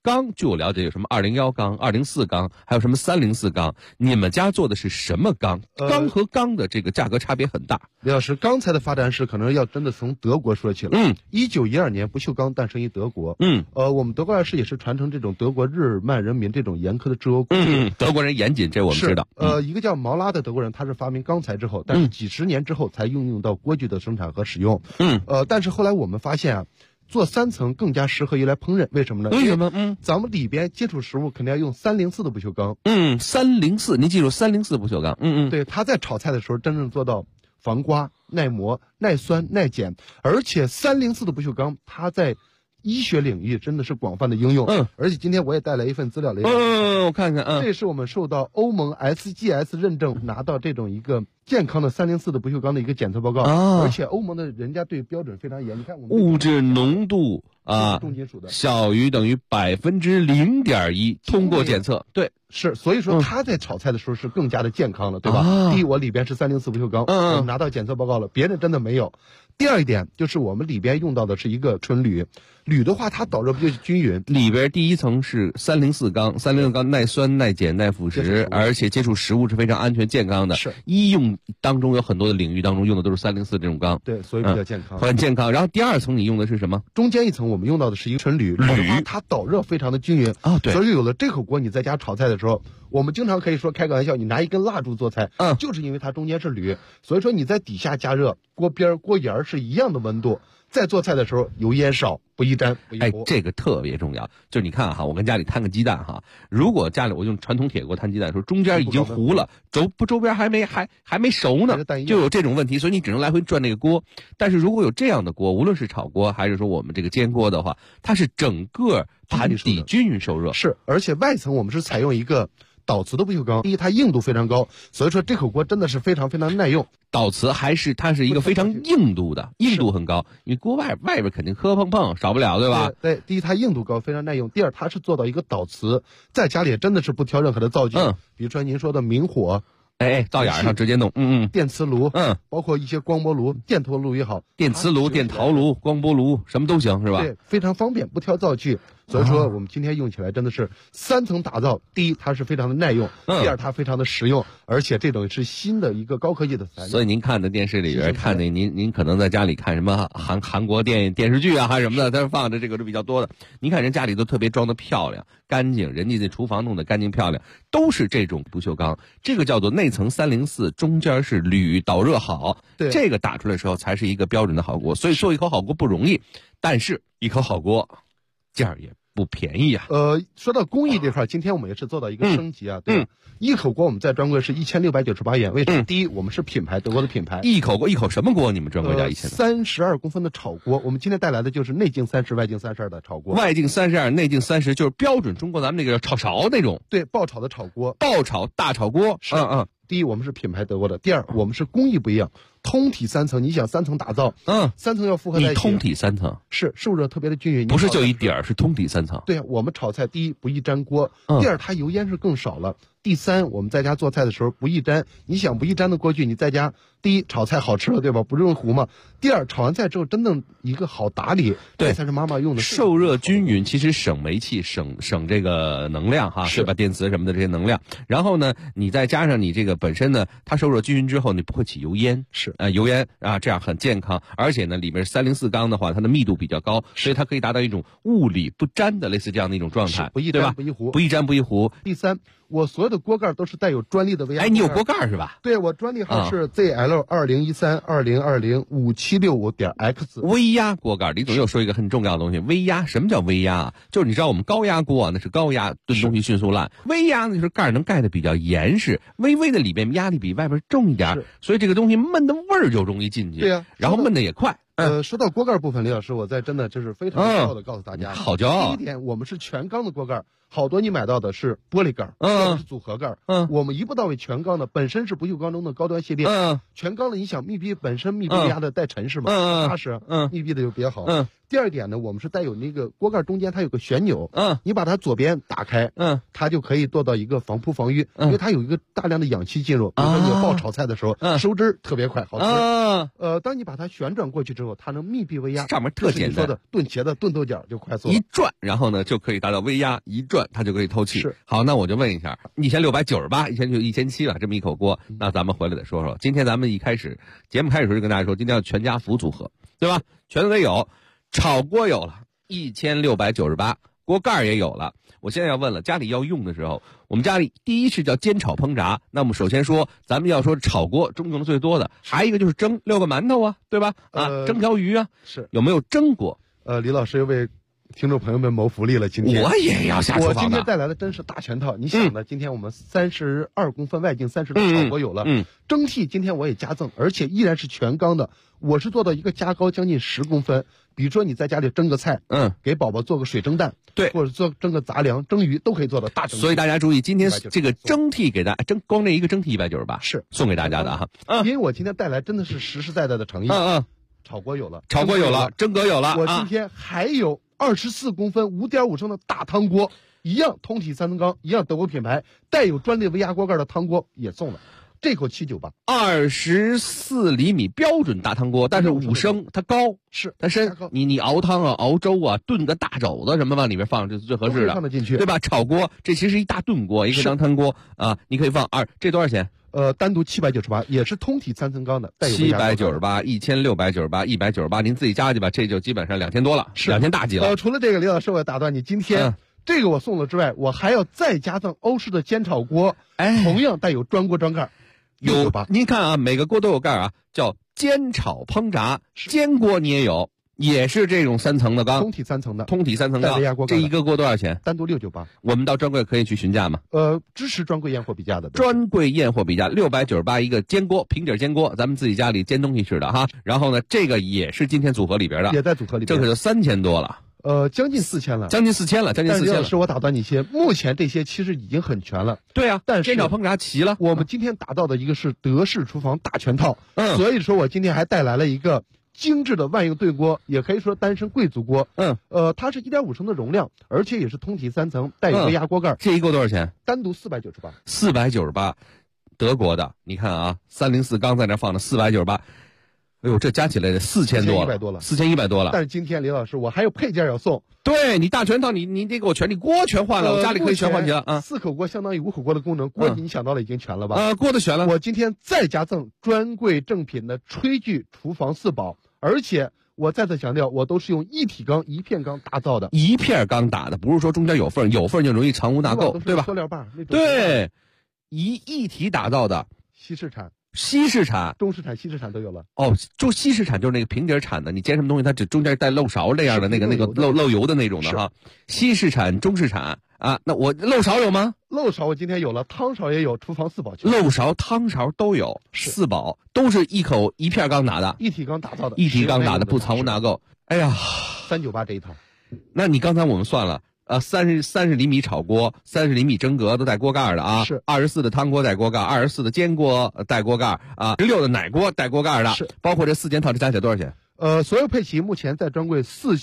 缸，据我了解有什么201缸、204缸，还有什么304缸。你们家做的是什么缸？缸和缸的这个价格差别很大。 李老师，钢材的发展史可能要真的从德国说起了。1912年不锈钢诞生于德国。我们德国二世也是传承这种德国日耳曼人民这种严苛的制欧工艺。 德国人严谨，这我们知道。 一个叫毛拉的德国人，他是发明钢材之后，但是几十年之后才应用到锅具的生产和使用。但是后来我们发现啊，做3层更加适合于来烹饪，为什么呢？ 为什么？ 咱们里边接触食物肯定要用304的不锈钢。 304，您记住304不锈钢。 对，它在炒菜的时候真正做到防刮、耐磨、耐酸、耐碱，而且304的不锈钢，它在医学领域真的是广泛的应用。而且今天我也带来一份资料来。 我看看这是我们受到欧盟 SGS 认证，拿到这种一个健康的304的不锈钢的一个检测报告。而且欧盟的人家对标准非常严。你看我们物质浓度重金属的小于等于0.1%，通过检测。对， 是，所以说它在炒菜的时候是更加的健康了，对吧？第一，我里边是304不锈钢，我们拿到检测报告了，别人真的没有。第二一点就是我们里边用到的是一个纯铝，铝的话它导热比较均匀。 里边第一层是304钢，304钢耐酸、耐碱、耐腐蚀，而且接触食物是非常安全健康的。 是， 医用当中有很多的领域当中用的都是304这种钢。 对，所以比较健康， 很健康。然后第二层你用的是什么？ 中间一层我们用到的是一个纯铝，铝它导热非常的均匀啊。对， 所以有了这口锅，你在家炒菜的时候，我们经常可以说开个玩笑，你拿一根蜡烛做菜，就是因为它中间是铝，所以说你在底下加热，锅边锅沿是一样的温度，在做菜的时候油烟少，不易粘不易糊。 这个特别重要。就是你看哈，我跟家里摊个鸡蛋哈，如果家里我用传统铁锅摊鸡蛋的时候，中间已经糊了，周边还没熟呢，就有这种问题，所以你只能来回转那个锅。但是如果有这样的锅，无论是炒锅还是说我们这个煎锅的话，它是整个盘底均匀受热。 是，而且外层我们是采用一个导磁的不锈钢，第一它硬度非常高，所以说这口锅真的是非常非常耐用。 导磁它是一个非常硬度的，硬度很高，因为锅外边肯定磕碰碰少不了，对吧？ 对，第一它硬度高，非常耐用；第二它是做到一个导磁，在家里也真的是不挑任何的灶具，比如说您说的明火。 灶眼上直接弄， 电磁炉，包括一些光波炉、电陶炉也好， 电磁炉、电陶炉、光波炉什么都行，是吧？ 对，非常方便，不挑灶具。所以说我们今天用起来真的是3层打造，第一它是非常的耐用，第二它非常的实用，而且这种是新的一个高科技的材料。 所以您看的电视里边看的，您可能在家里看什么韩国电视剧啊，还是什么的，但是放的这个是比较多的。您看人家里都特别装的漂亮干净，人家这厨房弄得干净漂亮，都是这种不锈钢，这个叫做内层304，中间是铝，导热好。 对， 这个打出来的时候才是一个标准的好锅。所以做一口好锅不容易，但是一口好锅价儿也不便宜啊。 说到工艺这块，今天我们也是做到一个升级啊，对吧？一口锅我们在专柜是1698元，为什么？第一，我们是品牌，德国的品牌。 一口锅，一口什么锅？你们专柜价 32公分的炒锅，我们今天带来的就是内径30、外径32的炒锅。 外径32，内径30，就是标准中国咱们那个炒勺那种。 对，爆炒的炒锅， 爆炒大炒锅。 第一，我们是品牌德国的；第二，我们是工艺不一样，通体3层。你想3层打造，3层要复合在一起。 你通体3层是受热特别的均匀， 不是就一点儿，是通体3层。 对，我们炒菜第一不易粘锅，第二它油烟是更少了，第三我们在家做菜的时候不易粘。你想不易粘的锅具，你在家第一炒菜好吃了，对吧？不用糊嘛。第二炒完菜之后真正一个好打理， 对， 这才是妈妈用的。 受热均匀，其实省煤气，省这个能量哈，对吧？电磁什么的这些能量。然后呢，你再加上你这个本身呢，它受热均匀之后，你不会起油烟，油烟啊，这样很健康。而且呢，里面304钢的话，它的密度比较高，所以它可以达到一种物理不粘的类似这样的一种状态， 不易粘不易糊， 不易粘不易糊。 第三，我所有的锅盖都是带有专利的微压。 你有锅盖是吧？ 对，我专利号是 ZL201320205765.X。 微压锅盖，李总又说一个很重要的东西，微压。什么叫微压啊？就是你知道我们高压锅啊，那是高压炖东西迅速烂，微压呢就是盖能盖的比较严实，微微的里边压力比外边重一点，所以这个东西焖的味儿就容易进去。 对呀， 然后焖的也快。 说到锅盖部分，李老师，我在真的就是非常骄傲的告诉大家， 好骄傲。 第一点，我们是全钢的锅盖，好多你买到的是玻璃盖，是组合盖，我们一步到位全钢的，本身是不锈钢中的高端系列，全钢的，你想密闭本身密闭压的带沉实嘛，踏实，密闭的就比较好。 第二点呢，我们是带有那个锅盖中间它有个旋钮，你把它左边打开，它就可以做到一个防扑防淤，因为它有一个大量的氧气进入，比如说你爆炒菜的时候，收汁特别快，好吃。当你把它旋转过去之后，它能密闭微压， 上面特简单， 你说的炖茄子、炖豆角就快速了， 一转，然后呢就可以达到微压，一转它就可以透气。 是， 好，那我就问一下，以前698，以前就1700了，这么一口锅，那咱们回来得说说，今天咱们一开始节目开始时候就跟大家说，今天要全家福组合，对吧？全都得有。炒锅有了1698，锅盖也有了。我现在要问了，家里要用的时候，我们家里第一是叫煎炒烹炸，那么首先说咱们要说炒锅中用的最多的，还有一个就是蒸6个馒头啊，对吧？蒸条鱼啊， 是有没有蒸锅？ 李老师又为听众朋友们谋福利了，今天我也要下厨房的。 我今天带来的真是大全套，你想呢？今天我们32公分外径30的炒锅有了，蒸屉今天我也加赠，而且依然是全钢的，我是做到一个加高将近10公分。比如说你在家里蒸个菜，给宝宝做个水蒸蛋， 对， 或者蒸个杂粮、蒸鱼都可以做到大蒸屉。 所以大家注意，今天这个蒸屉给大家光这一个蒸屉198， 是送给大家的哈。 因为我今天带来真的是实实在在的诚意。炒锅有了， 炒锅有了，蒸锅有了， 我今天还有24公分5.5升的大汤锅，一样通体3层钢，一样德国品牌，带有专利微压锅盖的汤锅也送了。这口798，24 厘米标准大汤锅，但是5升，它高， 是它深。你熬汤啊、熬粥啊、炖个大肘子什么往里面放，这是最合适的， 放得进去， 对吧？炒锅这其实是一大炖锅，一个当汤锅啊，你可以放这多少钱？ 单独798，也是通体3层钢的，带有 798、1698、198，您自己加去吧，这就基本上2000多了，是2000大几了。 除了这个，李老师我打断你，今天。这个我送了之外，我还要再加赠欧式的煎炒锅，同样带有专锅专盖。 有，您看啊，每个锅都有盖啊，叫煎炒烹炸，煎锅你也有，也是这种3层的钢， 通体3层的， 钢。这一个锅多少钱？ 单独698。 我们到专柜可以去询价吗？ 支持专柜验货比价的。 专柜验货比价，698一个煎锅，平底煎锅，咱们自己家里煎东西吃的哈。然后呢，这个也是今天组合里边的， 也在组合里边， 这可就3000多了。 将近4000了， 将近4000了。但是我打断你一些，目前这些其实已经很全了。 对啊， 但是煎炒烹炸齐了。 我们今天打造的一个是德式厨房大全套，所以说我今天还带来了一个精致的万用对锅，也可以说单身贵族锅。它是1.5升的容量，而且也是通体3层，带有微压锅盖。 这一个多少钱？ 单独498。 498，德国的，你看啊，304钢在那放着498。哎呦，这加起来得4100多了，4100多了。 但是今天李老师，我还有配件要送。 对你大全套，你得给我全，你锅全换了，我家里可以全换齐了啊。 4口锅相当于5口锅的功能，锅你想到了已经全了吧？ 锅都全了。 我今天再加赠专柜正品的炊具厨房4宝，而且我再次强调，我都是用一体钢一片钢打造的， 一片钢打的，不是说中间有缝就容易藏污纳垢，对吧？ 塑料把那种。 对，一体打造的， 西式产、中式产、西式产都有了。 就西式产就是那个平底产的，你煎什么东西它只中间带漏勺那样的那个漏油的那种的哈。西式产、中式产啊，那我漏勺有吗？ 漏勺我今天有了，汤勺也有，厨房4宝。 漏勺、汤勺都有，4宝都是一片钢打的， 一体钢打造的， 一体钢打的不藏污纳垢。哎呀 ，398这一套。 那你刚才我们算了。30厘米炒锅，30厘米蒸锅都带锅盖的啊， 是 24的汤锅带锅盖，24的煎锅带锅盖啊，16的奶锅带锅盖的， 是包括这4件套，这加起来多少钱？ 所有配齐目前在专柜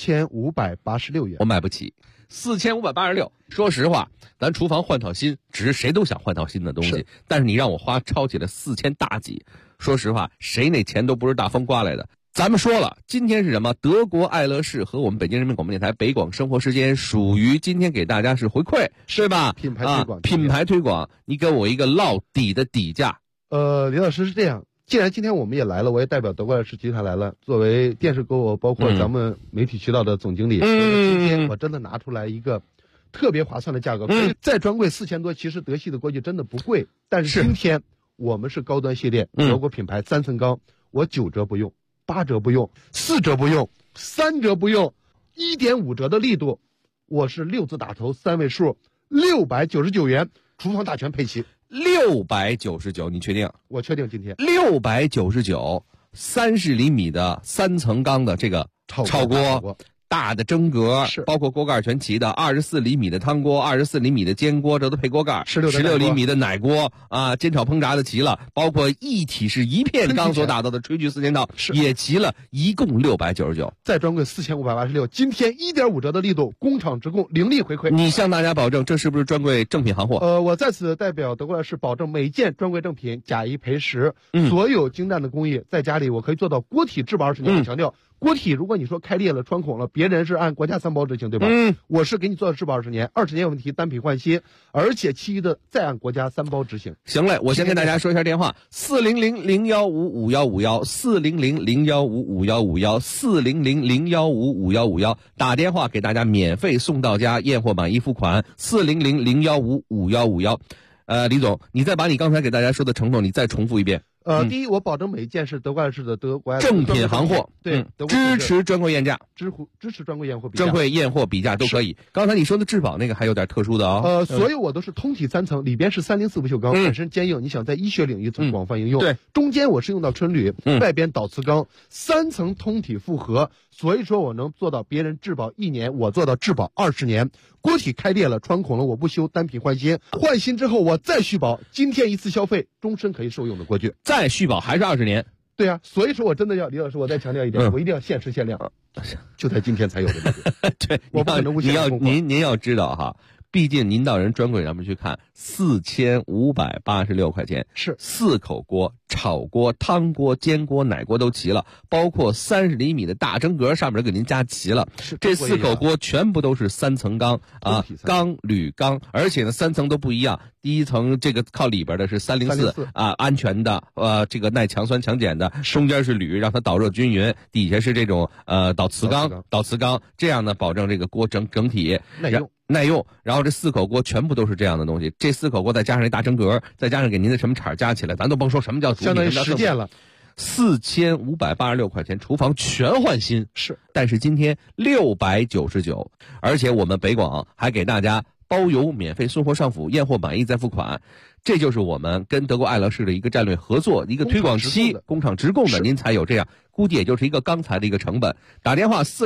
4586元， 我买不起，4586。说实话，咱厨房换套新，只是谁都想换套新的东西，但是你让我花超起了4000大几，说实话，谁那钱都不是大风刮来的。咱们说了，今天是什么？德国爱乐士和我们北京人民广播电台北广生活时间属于今天给大家是回馈，是吧？ 品牌推广， 品牌推广，你给我一个落底的底价。 李老师是这样，既然今天我们也来了，我也代表德国爱乐士集团来了，作为电视购物包括咱们媒体渠道的总经理，今天我真的拿出来一个特别划算的价格，在专柜4000多，其实德系的锅具真的不贵，但是今天我们是高端系列，德国品牌3层钢，我9折不用。8折不用，4折不用，3折不用，1.5折的力度，我是6字打头3位数，699元，厨房大全配齐 ，699，你确定？ 我确定，今天 699，30厘米的3层钢的这个炒锅， 大的蒸锅，包括锅盖全齐的，24厘米的汤锅，24厘米的煎锅，这都配锅盖，16厘米的奶锅啊，煎炒烹炸的齐了，包括一体式一片钢所打造的炊具4件套也齐了，一共699， 再专柜4586，今天1.5折的力度，工厂直供，零利回馈。 你向大家保证，这是不是专柜正品行货？ 我在此代表德国乐视保证每件专柜正品，假一赔10，所有精湛的工艺，在家里我可以做到锅体质保20年。我强调，锅体如果你说开裂了、穿孔了，别人是按国家3包执行，对吧？我是给你做到质保20年，20年有问题单品换新，而且其余的再按国家3包执行。 行嘞，我先跟大家说一下电话：400-015-5151，400-015-5151，400-015-5151，打电话给大家免费送到家，验货满意付款，400-015-5151。李总，你再把你刚才给大家说的承诺，你再重复一遍。 第一，我保证每一件是德国乐视的德国正品行货， 对， 支持专柜验价， 支持专柜验货比价， 专柜验货比价都可以。刚才你说的质保那个还有点特殊的哦。 所有我都是通体3层，里边是304不锈钢，本身坚硬，你想在医学领域做广泛应用。 对， 中间我是用到春铝，外边导磁钢，3层通体复合，所以说我能做到别人质保1年，我做到质保20年。锅体开裂了、穿孔了，我不修，单品换新，换新之后我再续保，今天一次消费，终身可以受用的锅具， 再续保还是20年。 对啊，所以说我真的要李老师，我再强调一点，我一定要限时限量，就在今天才有的。 对， 我不可能无限您要知道哈。毕竟您到人专柜上面去看，4586块钱是 4口锅、炒锅、汤锅、煎锅、奶锅都齐了，包括30厘米的大蒸格上面都给您加齐了。这4口锅全部都是3层钢啊，钢铝钢，而且呢3层都不一样。第一层这个靠里边的是304啊，安全的，这个耐强酸强碱的，中间是铝，让它导热均匀，底下是这种导磁钢，这样呢保证这个锅整体耐用，然后这4口锅全部都是这样的东西，这4口锅再加上一大蒸格，再加上给您的什么铲加起来，咱都甭说什么叫相当于10件了 ，4586块钱，厨房全换新是， 但是今天699，而且我们北广还给大家包邮免费送货上府，验货满意再付款。这就是我们跟德国爱乐士的一个战略合作，一个推广期，工厂直供的，您才有这样，估计也就是一个钢材的一个成本。打电话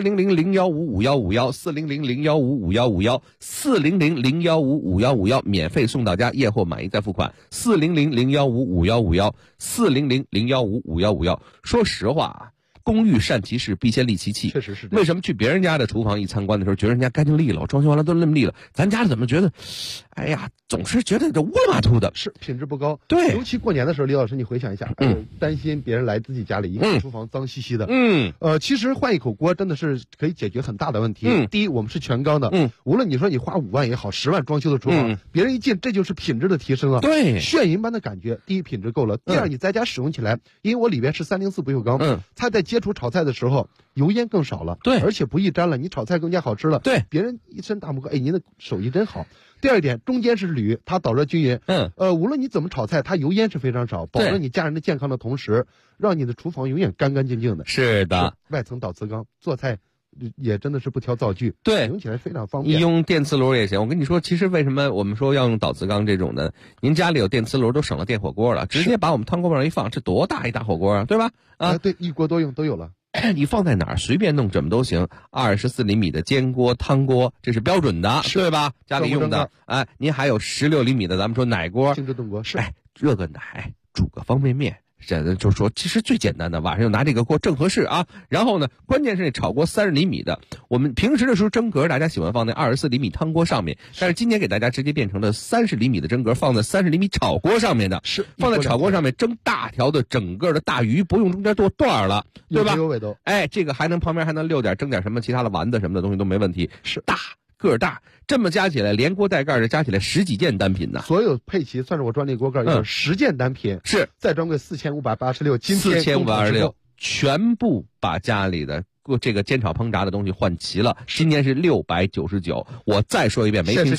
400-015-5151，400-015-5151，400-015-5151，免费送到家，验货满意再付款。400-015-5151，400-015-5151。说实话啊，工欲善其事，必先利其器。 确实是。 为什么去别人家的厨房一参观的时候，觉得人家干净利落，装修完了都那么利落，咱家里怎么觉得，哎呀，总是觉得这乌里麻涂的， 是品质不高。 对， 尤其过年的时候，李老师你回想一下，担心别人来自己家里一看厨房脏兮兮的。其实换一口锅真的是可以解决很大的问题。第一，我们是全钢的，无论你说你花5万也好，10万装修的厨房，别人一进，这就是品质的提升啊。 对， 炫银般的感觉。第一，品质够了；第二，你在家使用起来，因为我里边是304不锈钢，它在接触炒菜的时候，油烟更少了， 对， 而且不易粘了，你炒菜更加好吃了。 对， 别人一伸大拇哥，哎，您的手艺真好。第二点，中间是铝，它导热均匀。无论你怎么炒菜，它油烟是非常少，保证你家人的健康的同时，让你的厨房永远干干净净的。 是的， 外层导磁钢，做菜也真的是不挑灶具， 对， 用起来非常方便。 你用电磁炉也行。我跟你说，其实为什么我们说要用导磁钢这种的？您家里有电磁炉都省了电火锅了，直接把我们汤锅往上一放，这多大一大火锅啊，对吧？ 对，一锅多用都有了。 你放在哪儿随便弄怎么都行，24厘米的煎锅、汤锅，这是标准的，对吧？家里用的。您还有16厘米的，咱们说奶锅、 精致炖锅，是。 热个奶，煮个方便面。现在就说，其实最简单的，晚上就拿这个锅正合适啊。然后呢，关键是那炒锅30厘米的，我们平时的时候蒸格，大家喜欢放在24厘米汤锅上面，但是今年给大家直接变成了30厘米的蒸格，放在30厘米炒锅上面的， 是放在炒锅上面蒸大条的整个的大鱼，不用中间剁段了，对吧？ 有尾都。 这个还能旁边还能蒸点什么其他的丸子什么的东西都没问题， 是大。个儿大，这么加起来，连锅带盖的加起来10几件单品呢。 所有配齐算是我专利锅盖，有10件单品， 是再专柜4586，今天 4526，全部把家里的这个煎炒烹炸的东西换齐了。今年是699，我再说一遍，没听错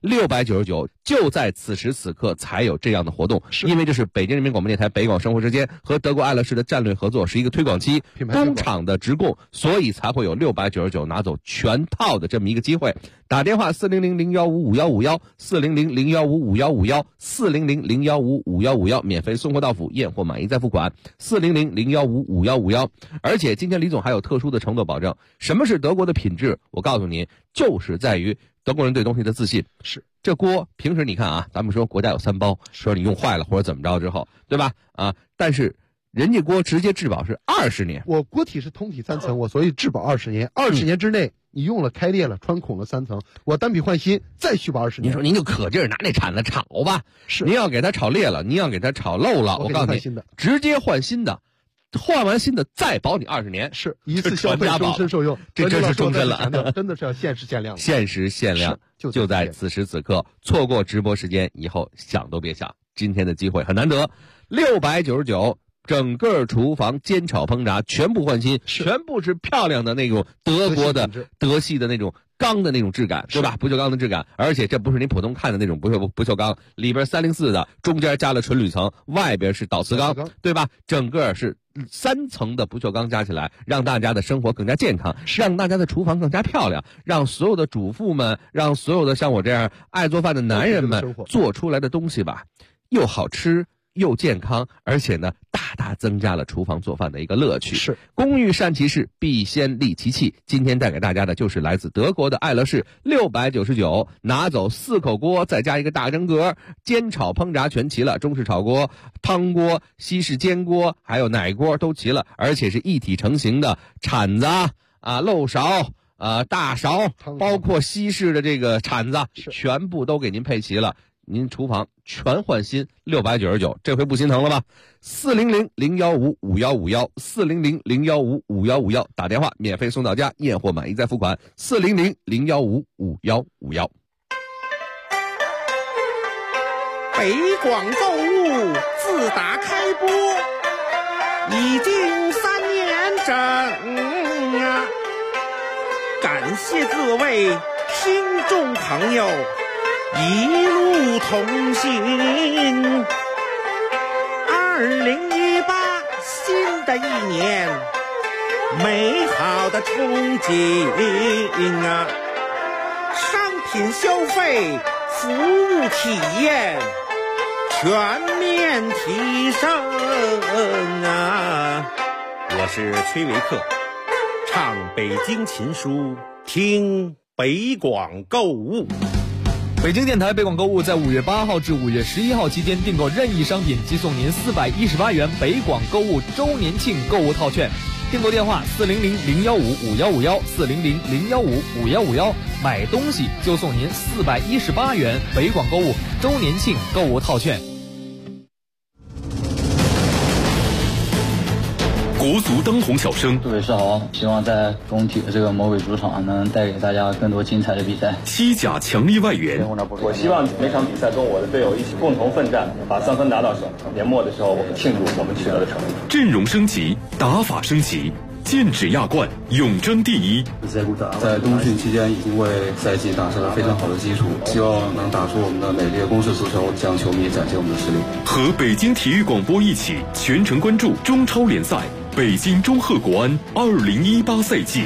699，就在此时此刻才有这样的活动，因为这是北京人民广播电台北广生活时间和德国爱乐仕的战略合作，是一个推广期，工厂的直供，所以才会有699拿走全套的这么一个机会。打电话400-015-5151，400-015-5151，400-015-5151，免费送货到府，验货满意再付款，400-015-5151。而且今天李总还有特殊的承诺保证。什么是德国的品质？我告诉你，就是在于德国人对东西的自信。 是这锅平时你看啊，咱们说国家有3包，说你用坏了或者怎么着之后，对吧？但是人家锅直接质保是20年。 我锅体是通体3层，我所以质保20年，20年之内。你用了开裂了穿孔了3层，我单笔换新再续保20年。 您说您就可劲儿拿那铲子炒吧， 是您要给它炒裂了，您要给它炒漏了，我告诉你，直接换新的，换完新的再保你20年， 是一次消费终身受用， 这真是终身了， 真的是要限时限量， 限时限量，就在此时此刻，错过直播时间以后想都别想，今天的机会很难得，699。整个厨房煎炒烹炸全部换新，全部是漂亮的那种德国的德系的那种钢的那种质感，对吧？不锈钢的质感，而且这不是你普通看的那种不锈钢，里边304的，中间加了纯铝层，外边是导磁钢，对吧？整个是3层的不锈钢加起来，让大家的生活更加健康，让大家的厨房更加漂亮，让所有的主妇们，让所有的像我这样爱做饭的男人们做出来的东西吧，又好吃又健康，而且呢大大增加了厨房做饭的一个乐趣。 是工欲善其事，必先利其器。今天带给大家的就是来自德国的爱乐仕699，拿走4口锅，再加一个大蒸格，煎炒烹炸全齐了，中式炒锅、汤锅、西式煎锅还有奶锅都齐了，而且是一体成型的铲子漏勺大勺，包括西式的这个铲子全部都给您配齐了，您厨房全换新，699，这回不心疼了吧？400-015-5151，400-015-5151，打电话免费送到家，验货满意再付款，400-015-5151。 北广购物自打开播已经3年整啊！感谢各位听众朋友一路同行。2018新的一年，美好的憧憬啊！商品消费、服务体验全面提升啊！我是崔维克，唱北京琴书，听北广购物。 北京电台北广购物在5月8号至5月11号期间订购任意商品即送您418元北广购物周年庆购物套券，订购电话400-015-5151，400-015-5151，买东西就送您418元北广购物周年庆购物套券。 国足当红小生， 各位是好，希望在中体的这个魔鬼主场能带给大家更多精彩的比赛。 西甲强力外援， 我希望每场比赛跟我的队友一起共同奋战，把3分拿到手。年末的时候，我们庆祝我们取得的成绩。 阵容升级，打法升级，剑指亚冠，永争第一。 在冬训期间已经为赛季打下了非常好的基础，希望能打出我们的美丽的攻势足球，向球迷展现我们的实力。 和北京体育广播一起全程关注中超联赛。北京中赫国安2018赛季。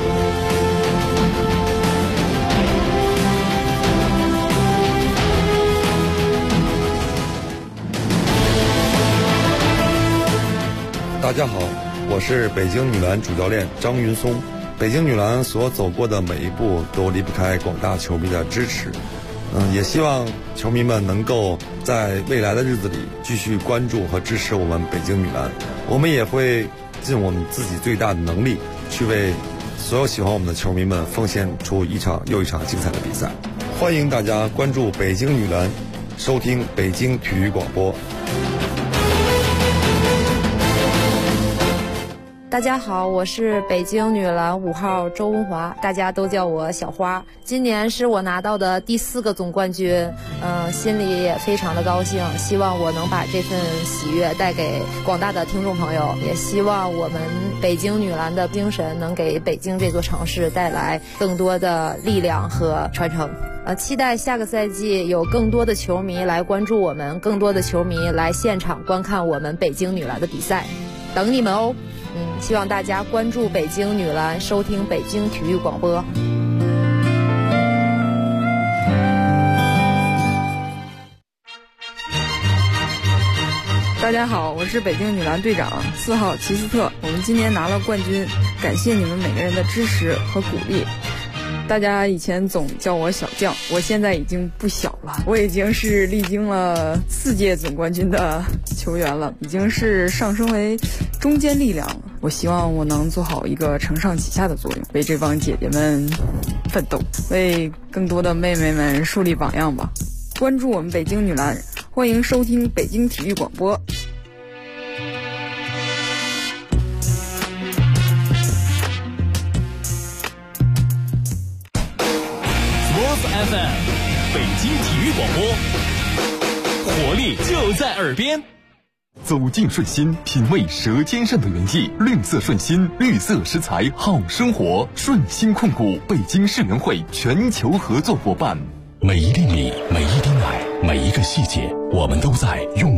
大家好，我是北京女篮主教练张云松。北京女篮所走过的每一步都离不开广大球迷的支持。也希望球迷们能够在未来的日子里继续关注和支持我们北京女篮。我们也会尽我们自己最大的能力，去为所有喜欢我们的球迷们奉献出一场又一场精彩的比赛。欢迎大家关注北京女篮，收听北京体育广播。 大家好，我是北京女篮5号周文华，大家都叫我小花。今年是我拿到的第4个总冠军，心里也非常的高兴。希望我能把这份喜悦带给广大的听众朋友，也希望我们北京女篮的精神能给北京这座城市带来更多的力量和传承。期待下个赛季有更多的球迷来关注我们，更多的球迷来现场观看我们北京女篮的比赛，等你们哦。希望大家关注北京女篮，收听北京体育广播。 大家好，我是北京女篮队长4号齐斯特。我们今年拿了冠军，感谢你们每个人的支持和鼓励。大家以前总叫我小将，我现在已经不小了，我已经是历经了4届总冠军的球员了，已经是上升为中坚力量了。我希望我能做好一个承上启下的作用，为这帮姐姐们奋斗，为更多的妹妹们树立榜样吧。关注我们北京女篮，欢迎收听北京体育广播。 FM 北京体育广播，活力就在耳边。 走进顺心，品味舌尖上的原意。绿色顺心，绿色食材好生活。顺心控股北京世联会全球合作伙伴。 每一粒米，每一滴奶，每一个细节，我们都在用